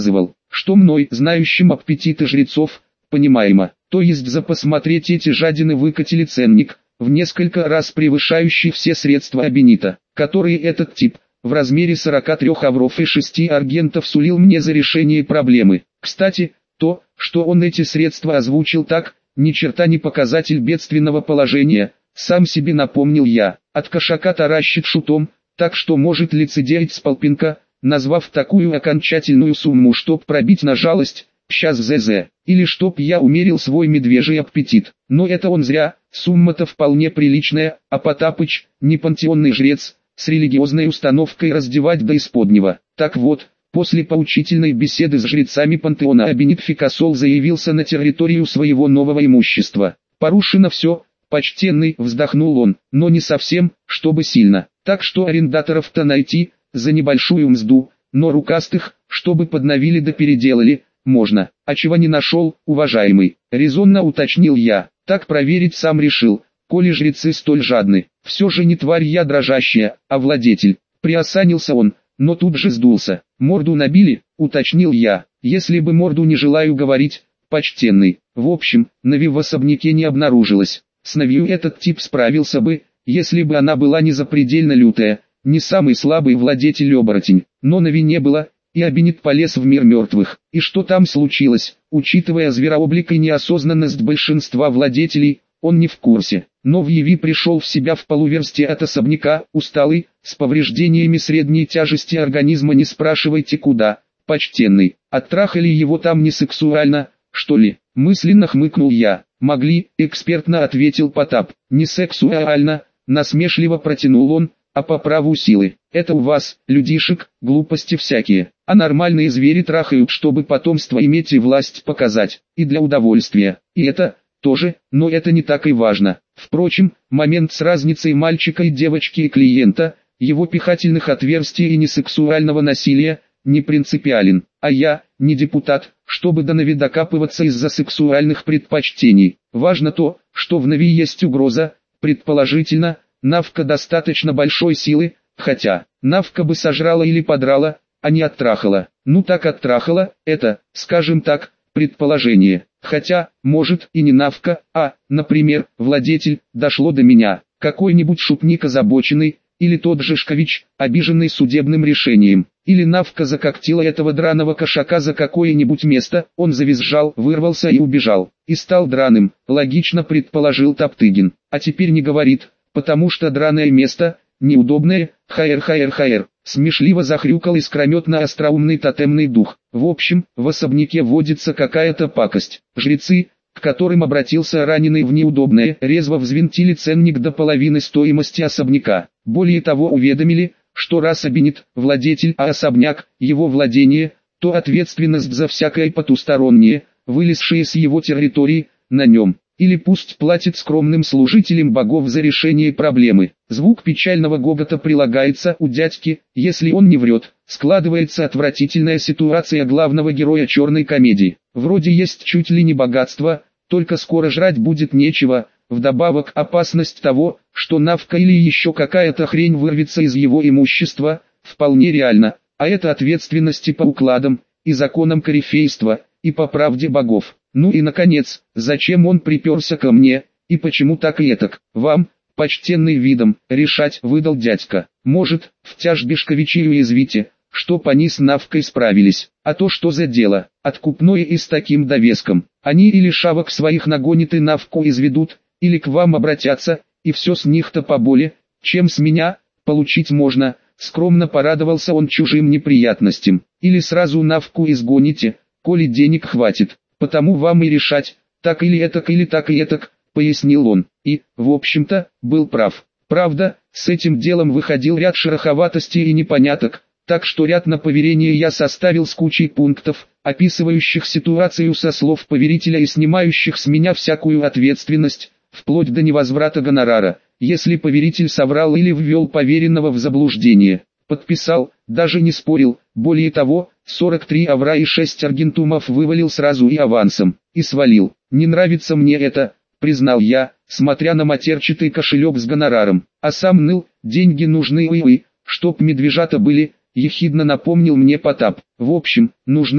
что мной, знающим аппетиты жрецов, понимаемо. То есть за посмотреть эти жадины выкатили ценник, в несколько раз превышающий все средства абенита, которые этот тип, в размере сорока трёх авров и шести аргентов сулил мне за решение проблемы. Кстати, то, что он эти средства озвучил так, ни черта не показатель бедственного положения, сам себе напомнил я. От кошака таращит шутом, так что может лицедеять с полпинка, назвав такую окончательную сумму, чтоб пробить на жалость, сейчас ЗЗ, или чтоб я умерил свой медвежий аппетит. Но это он зря, сумма-то вполне приличная, а Потапыч, не пантеонный жрец, с религиозной установкой раздевать до исподнего. Так вот, после поучительной беседы с жрецами пантеона Абенит Фикасол заявился на территорию своего нового имущества. Порушено все, почтенный, вздохнул он, но не совсем, чтобы сильно. Так что арендаторов-то найти, за небольшую мзду, но рукастых, чтобы подновили да переделали, можно. А чего не нашел, уважаемый, резонно уточнил я. Так проверить сам решил, коли жрецы столь жадны. Все же не тварь я дрожащая, а владетель. Приосанился он, но тут же сдулся. Морду набили, уточнил я. Если бы морду не желаю говорить, почтенный. В общем, Нави в особняке не обнаружилось. С Навью этот тип справился бы, если бы она была не запредельно лютая, не самый слабый владетель-оборотень. Но Нави не было, и Абенит полез в мир мертвых. И что там случилось, учитывая зверооблик и неосознанность большинства владетелей, он не в курсе. Но в Яви пришел в себя в полуверсте от особняка, усталый, с повреждениями средней тяжести организма. Не спрашивайте куда, почтенный. Оттрахали его там не сексуально, что ли? Мысленно хмыкнул я. Могли, экспертно ответил Потап. Не сексуально, насмешливо протянул он, а по праву силы. Это у вас, людишек, глупости всякие. А нормальные звери трахают, чтобы потомство иметь и власть показать. И для удовольствия. И это тоже, но это не так и важно. Впрочем, момент с разницей мальчика и девочки и клиента, его пихательных отверстий и несексуального насилия, не принципиален. А я, не депутат, чтобы до Нави докапываться из-за сексуальных предпочтений. Важно то, что в Нави есть угроза, предположительно, Навка достаточно большой силы, хотя, Навка бы сожрала или подрала, а не оттрахала. Ну так оттрахала, это, скажем так, предположение. Хотя, может и не Навка, а, например, владетель, дошло до меня, какой-нибудь шутник озабоченный, или тот же Шкович, обиженный судебным решением. Или Навка закоктила этого драного кошака за какое-нибудь место, он завизжал, вырвался и убежал. И стал драным, логично предположил Топтыгин. А теперь не говорит, потому что драное место, неудобное, хайр-хайр-хайр. Смешливо захрюкал искрометно остроумный тотемный дух. В общем, в особняке водится какая-то пакость. Жрецы, к которым обратился раненый в неудобное, резво взвинтили ценник до половины стоимости особняка. Более того, уведомили, что раз Абенит – владетель, а особняк – его владение, то ответственность за всякое потустороннее, вылезшее с его территории, на нем. Или пусть платит скромным служителям богов за решение проблемы. Звук печального гогота прилагается у дядьки, если он не врет. Складывается отвратительная ситуация главного героя черной комедии. Вроде есть чуть ли не богатство, только скоро жрать будет нечего. Вдобавок опасность того, что Навка или еще какая-то хрень вырвется из его имущества, вполне реальна. А это ответственности по укладам и законам корифейства, и по правде богов. Ну и наконец, зачем он приперся ко мне, и почему так и этак? Вам, почтенный видом, решать, выдал дядька. Может, в тяжбе Шковичи уязвите, чтоб они с Навкой справились. А то что за дело, откупное и с таким довеском. Они или шавок своих нагонят и Навку изведут, или к вам обратятся, и все с них-то поболе, чем с меня, получить можно. Скромно порадовался он чужим неприятностям. Или сразу Навку изгоните, коли денег хватит. Потому вам и решать, так или этак или так и этак, пояснил он. И, в общем-то, был прав. Правда, с этим делом выходил ряд шероховатостей и непоняток, так что ряд на поверение я составил с кучей пунктов, описывающих ситуацию со слов поверителя и снимающих с меня всякую ответственность, вплоть до невозврата гонорара, если поверитель соврал или ввел поверенного в заблуждение. Подписал, даже не спорил, более того, сорок три авра и шесть аргентумов вывалил сразу и авансом, и свалил. Не нравится мне это, признал я, смотря на матерчатый кошелек с гонораром, а сам ныл, деньги нужны уи-уи, чтоб медвежата были, ехидно напомнил мне Потап. В общем, нужны,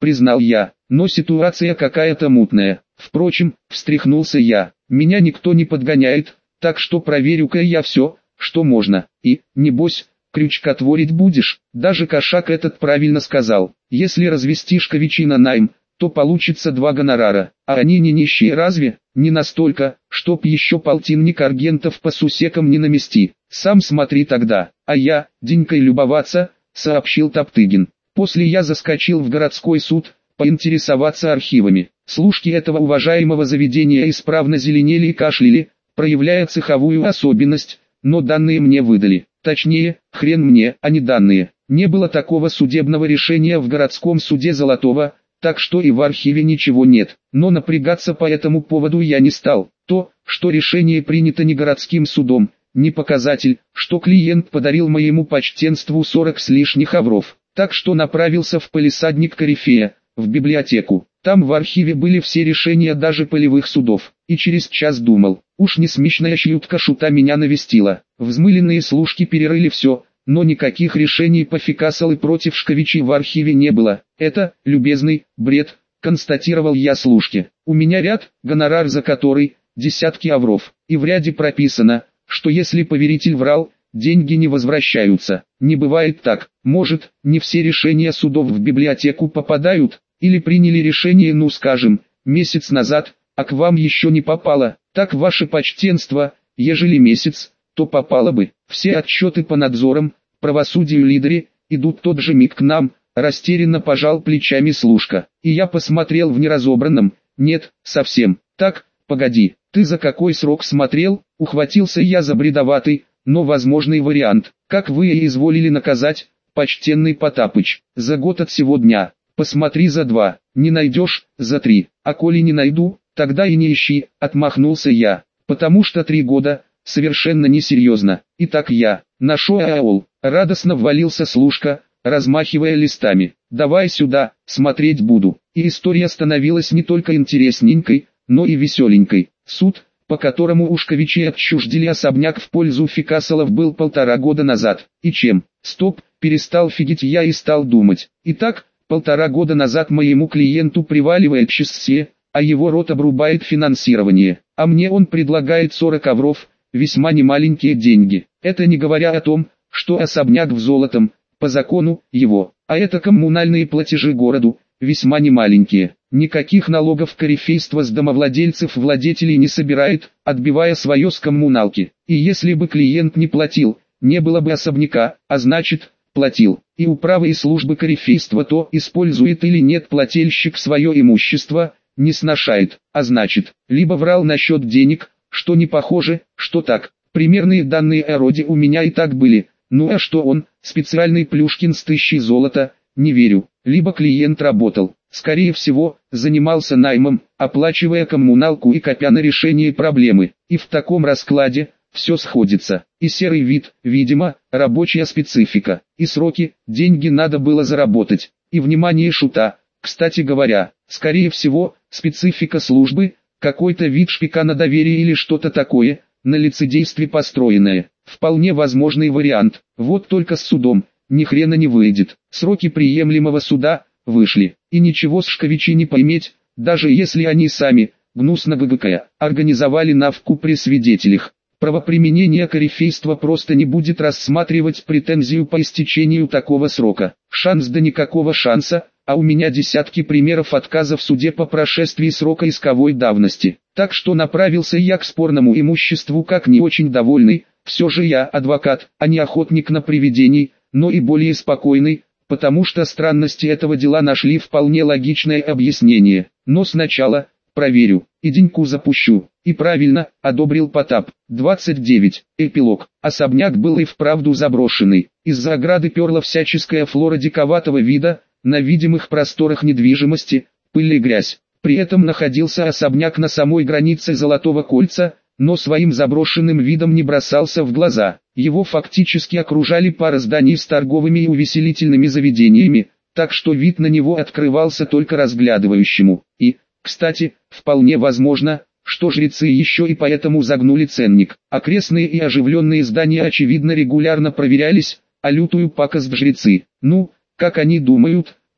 признал я, но ситуация какая-то мутная. Впрочем, встряхнулся я, меня никто не подгоняет, так что проверю-ка я все, что можно, и, небось, крючкотворить будешь. Даже кошак этот правильно сказал, если развести шкавичи на найм, то получится два гонорара, а они не нищие разве? Не настолько, чтоб еще полтинник аргентов по сусекам не намести. Сам смотри тогда, а я, денькой любоваться, сообщил Топтыгин. После я заскочил в городской суд, поинтересоваться архивами. Служки этого уважаемого заведения исправно зеленели и кашляли, проявляя цеховую особенность, но данные мне выдали. Точнее, хрен мне, а не данные. Не было такого судебного решения в городском суде Золотого, так что и в архиве ничего нет. Но напрягаться по этому поводу я не стал. То, что решение принято не городским судом, не показатель, что клиент подарил моему почтенству сорок с лишних авров. Так что направился в палисадник Корифея, в библиотеку. Там в архиве были все решения даже полевых судов. И через час думал, уж не смешная шьютка шута меня навестила. Взмыленные служки перерыли все, но никаких решений по Фикасал и против Шкавичей в архиве не было. Это, любезный, бред, констатировал я служке. У меня ряд, гонорар за который, десятки авров. И в ряде прописано, что если поверитель врал, деньги не возвращаются. Не бывает так. Может, не все решения судов в библиотеку попадают, или приняли решение, ну скажем, месяц назад, а к вам еще не попало. Так ваше почтенство, ежели месяц, то попало бы. Все отчеты по надзорам, правосудию лидере, идут тот же миг к нам, растерянно пожал плечами служка. И я посмотрел в неразобранном, нет, совсем. Так, погоди, ты за какой срок смотрел? Ухватился я за бредоватый, но возможный вариант. Как вы и изволили наказать, почтенный Потапыч, за год от сего дня. Посмотри за два, не найдешь, за три, а коли не найду, тогда и не ищи, отмахнулся я, потому что три года, совершенно несерьезно. Итак я, нашел аул, радостно ввалился служка, размахивая листами, давай сюда, смотреть буду. И история становилась не только интересненькой, но и веселенькой. Суд, по которому Ушковичи отчуждили особняк в пользу Фикасалов, был полтора года назад. И чем? Стоп, перестал фигить я и стал думать. Итак, полтора года назад моему клиенту приваливает счастье, а его рот обрубает финансирование. А мне он предлагает сорок авров, весьма немаленькие деньги. Это не говоря о том, что особняк в золотом, по закону, его. А это коммунальные платежи городу, весьма немаленькие. Никаких налогов корифейство с домовладельцев владетелей не собирает, отбивая свое с коммуналки. И если бы клиент не платил, не было бы особняка, а значит, платил. И управа и службы корифейства то использует или нет плательщик свое имущество, не сношает, а значит, либо врал насчет денег, что не похоже, что так. Примерные данные о роде у меня и так были, ну а что он, специальный Плюшкин с тысячей золота, не верю. Либо клиент работал, скорее всего, занимался наймом, оплачивая коммуналку и копя на решение проблемы. И в таком раскладе, все сходится. И серый вид, видимо, рабочая специфика. И сроки, деньги надо было заработать. И внимание шута, кстати говоря, скорее всего, специфика службы, какой-то вид шпика на доверие или что-то такое, на лицедействе построенное. Вполне возможный вариант. Вот только с судом, ни хрена не выйдет. Сроки приемлемого суда, вышли. И ничего с Шковичи не пойметь, даже если они сами, гнусно гыгыкая, организовали навку при свидетелях. Правоприменение корифейства просто не будет рассматривать претензию по истечению такого срока. Шанс да никакого шанса, а у меня десятки примеров отказа в суде по прошествии срока исковой давности. Так что направился я к спорному имуществу как не очень довольный, все же я адвокат, а не охотник на привидений, но и более спокойный, потому что странности этого дела нашли вполне логичное объяснение. Но сначала, проверю, и деньку запущу. И правильно, одобрил Потап. двадцать девять. Эпилог. Особняк был и вправду заброшенный. Из-за ограды перла всяческая флора диковатого вида, на видимых просторах недвижимости, пыль и грязь. При этом находился особняк на самой границе Золотого кольца, но своим заброшенным видом не бросался в глаза. Его фактически окружали пара зданий с торговыми и увеселительными заведениями, так что вид на него открывался только разглядывающему. И, кстати, вполне возможно, что жрецы еще и поэтому загнули ценник. Окрестные и оживленные здания очевидно регулярно проверялись, а лютую пакость жрецы, ну, как они думают,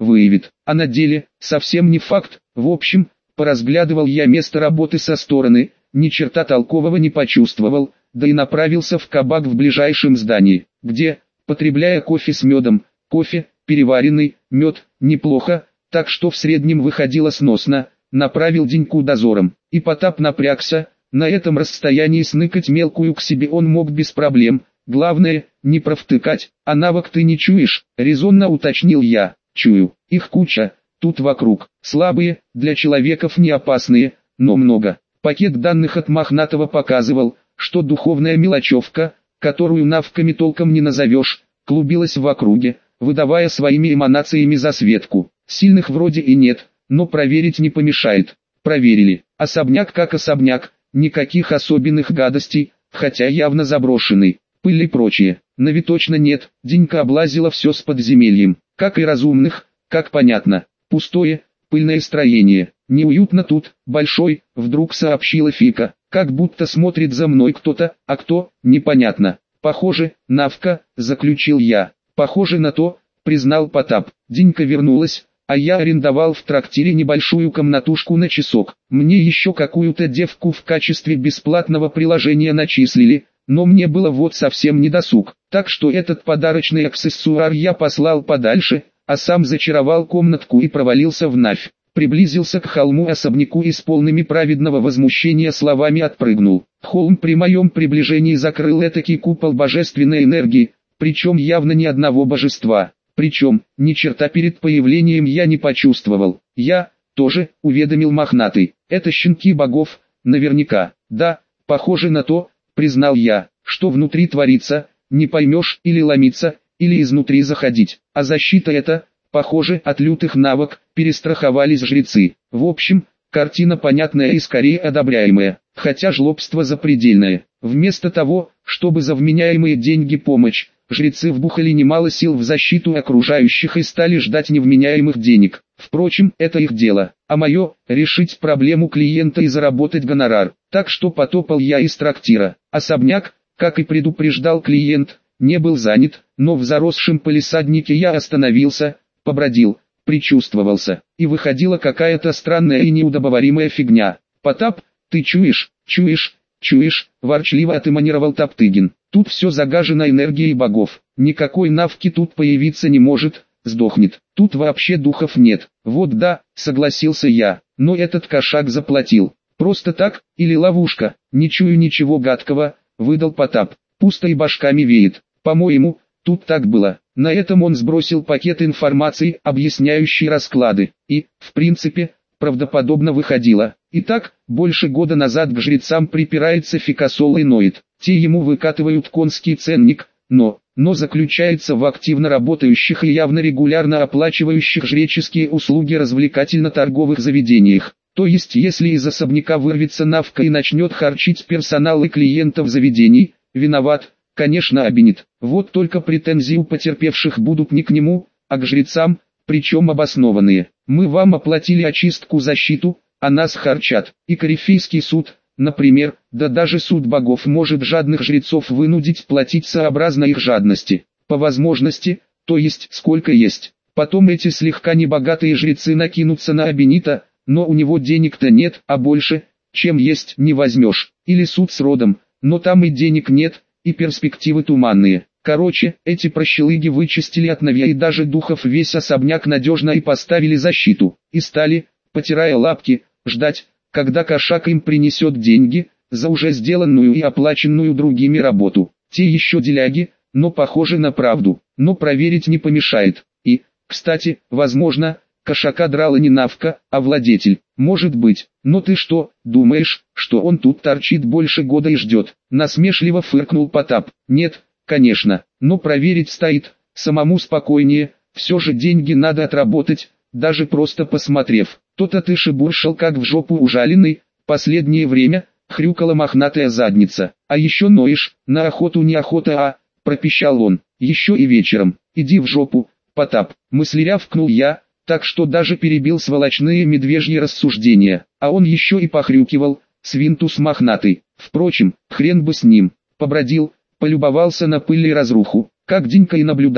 выявит, а на деле совсем не факт. В общем, поразглядывал я место работы со стороны, ни черта толкового не почувствовал, да и направился в кабак в ближайшем здании, где, потребляя кофе с медом, кофе, переваренный, мед, неплохо, так что в среднем выходило сносно, направил Деньку дозором, и Потап напрягся. На этом расстоянии сныкать мелкую к себе он мог без проблем, главное, не провтыкать. А навык ты не чуешь, резонно уточнил я. Чую, их куча, тут вокруг, слабые, для человеков не опасные, но много. Пакет данных от Мохнатого показывал, что духовная мелочевка, которую навками толком не назовешь, клубилась в округе, выдавая своими эманациями засветку. Сильных вроде и нет, но проверить не помешает. Проверили. Особняк как особняк, никаких особенных гадостей, хотя явно заброшенный. Пыль и прочее. На вид точно нет. Денька облазила все с подземельем. Как и разумных, как понятно. Пустое, пыльное строение. Неуютно тут, большой, вдруг сообщила Фика. Как будто смотрит за мной кто-то, а кто, непонятно. Похоже, Навка, заключил я. Похоже на то, признал Потап. Денька вернулась, а я арендовал в трактире небольшую комнатушку на часок. Мне еще какую-то девку в качестве бесплатного приложения начислили, но мне было вот совсем недосуг. Так что этот подарочный аксессуар я послал подальше, а сам зачаровал комнатку и провалился в Навь. Приблизился к холму-особняку и с полными праведного возмущения словами отпрыгнул. Холм при моем приближении закрыл этакий купол божественной энергии, причем явно ни одного божества. Причем, ни черта перед появлением я не почувствовал. Я, тоже, уведомил Мохнатый. Это щенки богов, наверняка. Да, похоже на то, признал я. Что внутри творится, не поймешь, или ломиться, или изнутри заходить. А защита эта, похоже, от лютых навык, перестраховались жрецы. В общем, картина понятная и скорее одобряемая, хотя жлобство запредельное. Вместо того, чтобы за вменяемые деньги помочь, жрецы вбухали немало сил в защиту окружающих и стали ждать невменяемых денег. Впрочем, это их дело, а мое – решить проблему клиента и заработать гонорар. Так что потопал я из трактира. Особняк, как и предупреждал клиент, не был занят, но в заросшем палисаднике я остановился, побродил, причувствовался, и выходила какая-то странная и неудобоваримая фигня. «Потап, ты чуешь, чуешь, чуешь?» – ворчливо отэманировал Топтыгин. «Тут все загажено энергией богов, никакой навки тут появиться не может, сдохнет, тут вообще духов нет». «Вот да», – согласился я, – «но этот кошак заплатил. Просто так, или ловушка?» «Не чую ничего гадкого», – выдал Потап. «Пусто и башками веет. По-моему, тут так было». На этом он сбросил пакет информации, объясняющий расклады, и, в принципе, правдоподобно выходило. Итак, больше года назад к жрецам припирается Фикасол и ноет. Те ему выкатывают конский ценник, но, но заключается в активно работающих и явно регулярно оплачивающих жреческие услуги развлекательно-торговых заведениях. То есть если из особняка вырвется навка и начнет харчить персонал и клиентов заведений, виноват, конечно, обвинит. Вот только претензии у потерпевших будут не к нему, а к жрецам, причем обоснованные. Мы вам оплатили очистку, защиту, а нас харчат. И корифейский суд, например, да даже суд богов может жадных жрецов вынудить платить сообразно их жадности. По возможности, то есть сколько есть. Потом эти слегка небогатые жрецы накинутся на Абенита, но у него денег-то нет, а больше, чем есть, не возьмешь. Или суд с родом, но там и денег нет, и перспективы туманные. Короче, эти прощелыги вычистили от Навья и даже духов весь особняк надежно и поставили защиту. И стали, потирая лапки, ждать, когда кошак им принесет деньги, за уже сделанную и оплаченную другими работу. Те еще деляги, но похожи на правду, но проверить не помешает. И, кстати, возможно, кошака драла не навка, а владетель. Может быть, но ты что, думаешь, что он тут торчит больше года и ждет? Насмешливо фыркнул Потап. Нет, конечно, но проверить стоит, самому спокойнее, все же деньги надо отработать, даже просто посмотрев. То-то ты шебуршил как в жопу ужаленный, последнее время, хрюкала мохнатая задница. А еще ноешь, на охоту не охота, а, пропищал он, еще и вечером. Иди в жопу, Потап, мысли рявкнул я, так что даже перебил сволочные медвежьи рассуждения, а он еще и похрюкивал, свинтус мохнатый. Впрочем, хрен бы с ним, побродил, полюбовался на пыль и разруху, как Денька и наблюдала.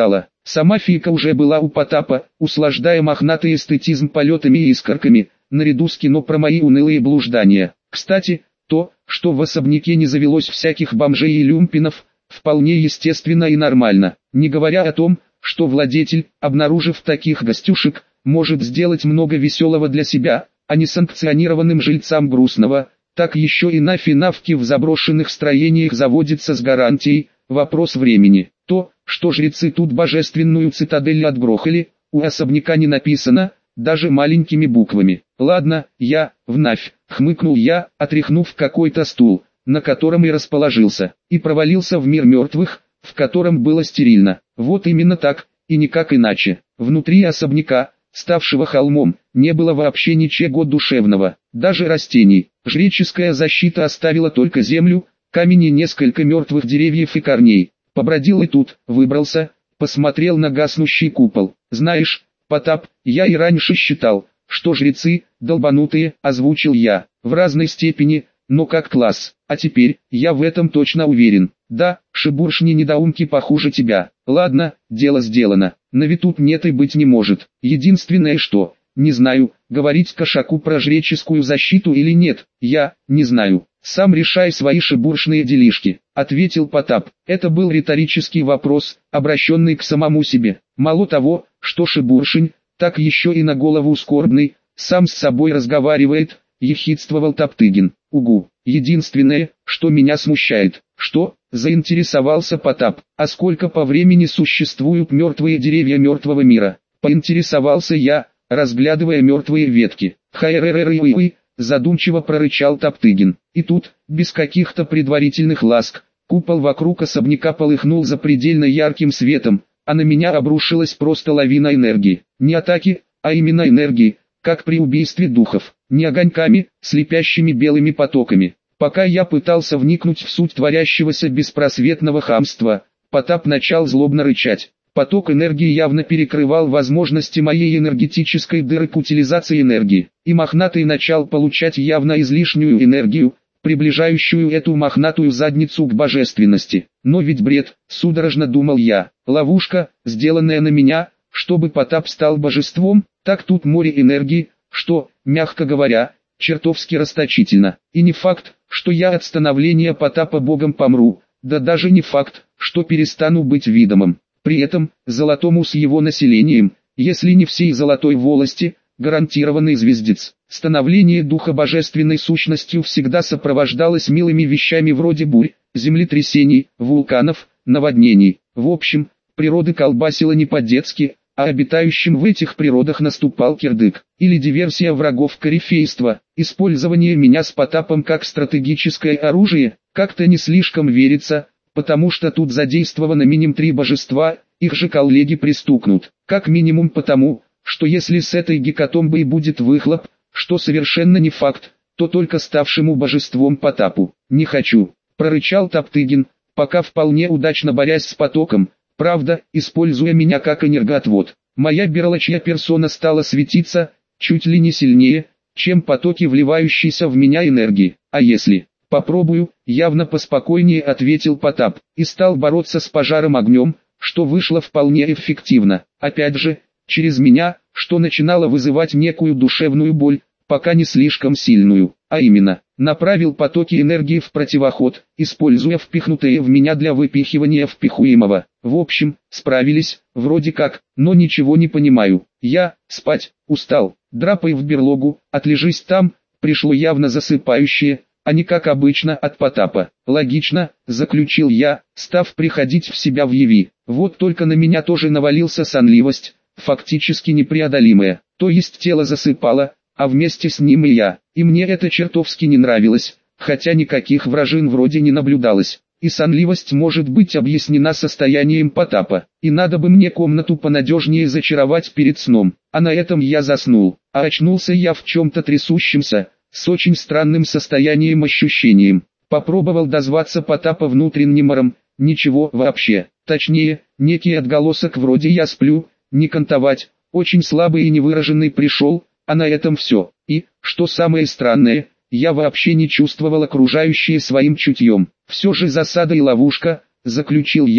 Сама фика уже была у Потапа, услаждая мохнатый эстетизм полетами и искорками, наряду с кино про мои унылые блуждания. Кстати, то, что в особняке не завелось всяких бомжей и люмпинов, вполне естественно и нормально, не говоря о том, что владетель, обнаружив таких гостюшек, может сделать много веселого для себя, а несанкционированным жильцам грустного, так еще и нафи-навки в заброшенных строениях заводится с гарантией, вопрос времени. То, что жрецы тут божественную цитадель отгрохали, у особняка не написано, даже маленькими буквами. Ладно, я, вновь, хмыкнул я, отряхнув какой-то стул, на котором и расположился, и провалился в мир мертвых, в котором было стерильно. Вот именно так, и никак иначе. Внутри особняка, ставшего холмом, не было вообще ничего душевного, даже растений. Жреческая защита оставила только землю, камень и несколько мертвых деревьев и корней. Побродил и тут, выбрался, посмотрел на гаснущий купол. Знаешь, Потап, я и раньше считал, что жрецы, долбанутые, озвучил я, в разной степени, но как класс, а теперь, я в этом точно уверен. Да, шебуршни-недоумки похуже тебя. Ладно, дело сделано, но ведь тут нет и быть не может. Единственное что, не знаю, говорить кошаку про жреческую защиту или нет, я, не знаю. Сам решай свои шебуршные делишки, ответил Потап. Это был риторический вопрос, обращенный к самому себе. Мало того, что шебуршень, так еще и на голову скорбный, сам с собой разговаривает, ехидствовал Топтыгин. Угу, единственное, что меня смущает, что, заинтересовался Потап, а сколько по времени существуют мертвые деревья мертвого мира, поинтересовался я, разглядывая мертвые ветки. Хайререререры, задумчиво прорычал Топтыгин. И тут, без каких-то предварительных ласк, купол вокруг особняка полыхнул запредельно ярким светом, а на меня обрушилась просто лавина энергии. Не атаки, а именно энергии, как при убийстве духов, не огоньками, слепящими белыми потоками. Пока я пытался вникнуть в суть творящегося беспросветного хамства, Потап начал злобно рычать. Поток энергии явно перекрывал возможности моей энергетической дыры к утилизации энергии, и мохнатый начал получать явно излишнюю энергию, приближающую эту мохнатую задницу к божественности. Но ведь бред, судорожно думал я, ловушка, сделанная на меня, чтобы Потап стал божеством, так тут море энергии, что, мягко говоря, чертовски расточительно. И не факт, что я от становления Потапа богом помру, да даже не факт, что перестану быть видимым. При этом, золотому с его населением, если не всей золотой волости, гарантированный звездец. Становление духа божественной сущностью всегда сопровождалось милыми вещами вроде бурь, землетрясений, вулканов, наводнений. В общем, природы колбасило не по-детски, а обитающим в этих природах наступал кирдык, или диверсия врагов корифейства. Использование меня с Потапом как стратегическое оружие, как-то не слишком верится, потому что тут задействовано минимум три божества, их же коллеги пристукнут, как минимум потому, что если с этой гекатомбой будет выхлоп, что совершенно не факт, то только ставшему божеством Потапу. «Не хочу», — прорычал Топтыгин, пока вполне удачно борясь с потоком, правда, используя меня как энергоотвод. Моя берлочья персона стала светиться, чуть ли не сильнее, чем потоки вливающейся в меня энергии. А если... «Попробую», — явно поспокойнее ответил Потап, и стал бороться с пожаром огнем, что вышло вполне эффективно. Опять же, через меня, что начинало вызывать некую душевную боль, пока не слишком сильную, а именно, направил потоки энергии в противоход, используя впихнутые в меня для выпихивания впихуемого. В общем, справились, вроде как, но ничего не понимаю. Я, спать, устал, драпай в берлогу, отлежись там, пришло явно засыпающее, а не как обычно от Потапа. Логично, заключил я, став приходить в себя в яви. Вот только на меня тоже навалился сонливость, фактически непреодолимая. То есть тело засыпало, а вместе с ним и я. И мне это чертовски не нравилось, хотя никаких вражин вроде не наблюдалось. И сонливость может быть объяснена состоянием Потапа. И надо бы мне комнату понадежнее зачаровать перед сном. А на этом я заснул. А очнулся я в чем-то трясущемся, с очень странным состоянием ощущением. Попробовал дозваться Потапа внутренним мором, ничего вообще. Точнее, некий отголосок вроде «я сплю», не кантовать, очень слабый и невыраженный пришел, а на этом все. И, что самое странное, я вообще не чувствовал окружающее своим чутьем. Все же засада и ловушка, заключил я,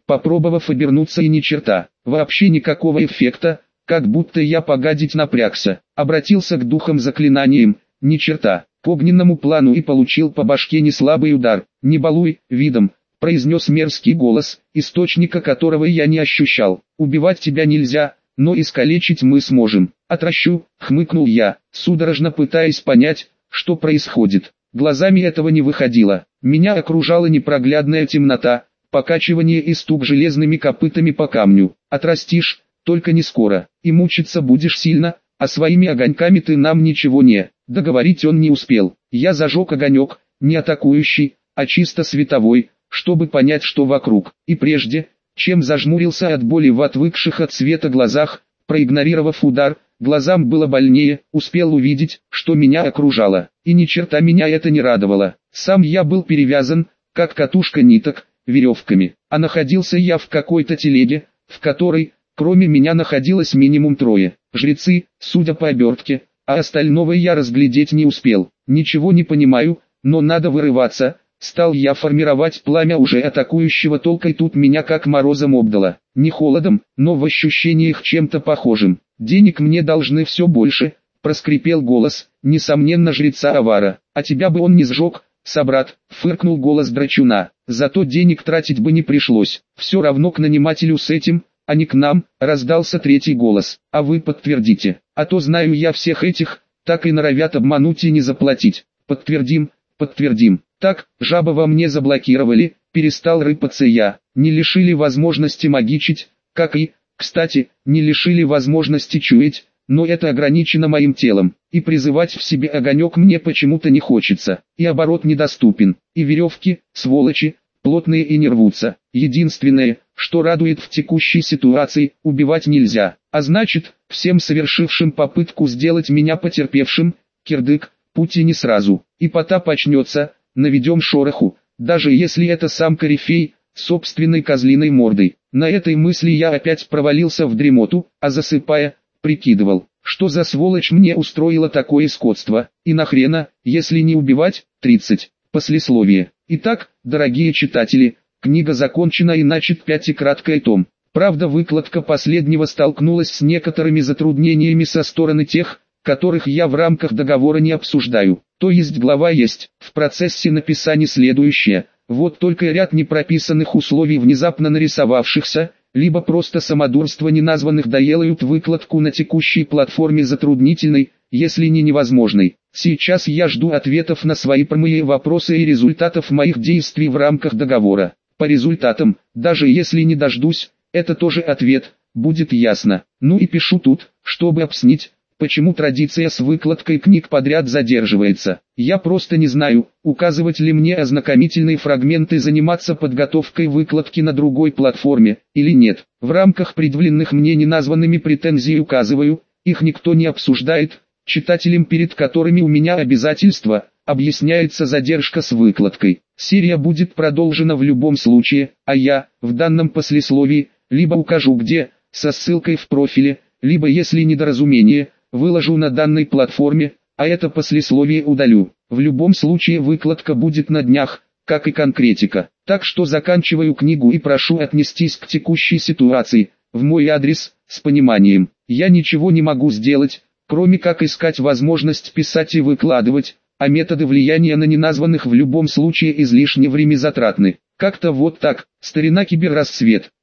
попробовав обернуться, и ни черта, вообще никакого эффекта, как будто я погодить напрягся. Обратился к духам заклинанием, ни черта, к огненному плану, и получил по башке неслабый удар. «Не балуй видом», — произнес мерзкий голос, источника которого я не ощущал. «Убивать тебя нельзя, но искалечить мы сможем». «Отращу», — хмыкнул я, судорожно пытаясь понять, что происходит. Глазами этого не выходило. Меня окружала непроглядная темнота, покачивание и стук железными копытами по камню. «Отрастишь, только не скоро, и мучиться будешь сильно, а своими огоньками ты нам ничего не...» Договорить он не успел. Я зажег огонек, не атакующий, а чисто световой, чтобы понять, что вокруг. И прежде, чем зажмурился от боли в отвыкших от света глазах, проигнорировав удар, глазам было больнее, успел увидеть, что меня окружало. И ни черта меня это не радовало. Сам я был перевязан, как катушка ниток, веревками. А находился я в какой-то телеге, в которой, кроме меня, находилось минимум трое. Жрецы, судя по обертке, а остального я разглядеть не успел. «Ничего не понимаю, но надо вырываться». Стал я формировать пламя уже атакующего толка, и тут меня как морозом обдало. Не холодом, но в ощущениях чем-то похожим. «Денег мне должны все больше», — проскрипел голос, несомненно жреца Авара. «А тебя бы он не сжег, собрат», — фыркнул голос драчуна. «Зато денег тратить бы не пришлось. Все равно к нанимателю с этим, а не к нам», — раздался третий голос. «А вы подтвердите, а то знаю я всех этих, так и норовят обмануть и не заплатить». «Подтвердим, подтвердим». «Так, жаба во мне заблокировали», — перестал рыпаться я. «Не лишили возможности магичить, как и, кстати, не лишили возможности чуять, но это ограничено моим телом, и призывать в себе огонек мне почему-то не хочется, и оборот недоступен, и веревки, сволочи, плотные и не рвутся. Единственное, что радует в текущей ситуации, убивать нельзя, а значит, всем совершившим попытку сделать меня потерпевшим, кирдык, пути не сразу, и потап очнется, наведем шороху, даже если это сам корифей, собственной козлиной мордой». На этой мысли я опять провалился в дремоту, а засыпая, прикидывал, что за сволочь мне устроила такое скотство, и нахрена, если не убивать. тридцать. Послесловие. Итак, дорогие читатели, книга закончена и начат пятикраткий том. Правда, выкладка последнего столкнулась с некоторыми затруднениями со стороны тех, которых я в рамках договора не обсуждаю. То есть глава есть, в процессе написания следующее, вот только ряд непрописанных условий, внезапно нарисовавшихся, либо просто самодурство неназванных, доделают выкладку на текущей платформе затруднительной, если не невозможной. Сейчас я жду ответов на свои прямые вопросы и результатов моих действий в рамках договора. По результатам, даже если не дождусь, это тоже ответ, будет ясно. Ну и пишу тут, чтобы объяснить, почему традиция с выкладкой книг подряд задерживается. Я просто не знаю, указывать ли мне ознакомительные фрагменты, заниматься подготовкой выкладки на другой платформе, или нет. В рамках предъявленных мне неназванными претензий указываю, их никто не обсуждает, читателям, перед которыми у меня обязательства, объясняется задержка с выкладкой. Серия будет продолжена в любом случае, а я, в данном послесловии, либо укажу где, со ссылкой в профиле, либо, если недоразумение, выложу на данной платформе, а это послесловие удалю. В любом случае выкладка будет на днях, как и конкретика. Так что заканчиваю книгу и прошу отнестись к текущей ситуации, в мой адрес, с пониманием. Я ничего не могу сделать, кроме как искать возможность писать и выкладывать, а методы влияния на неназванных в любом случае излишне времязатратны. Как-то вот так, старина Киберрассвет.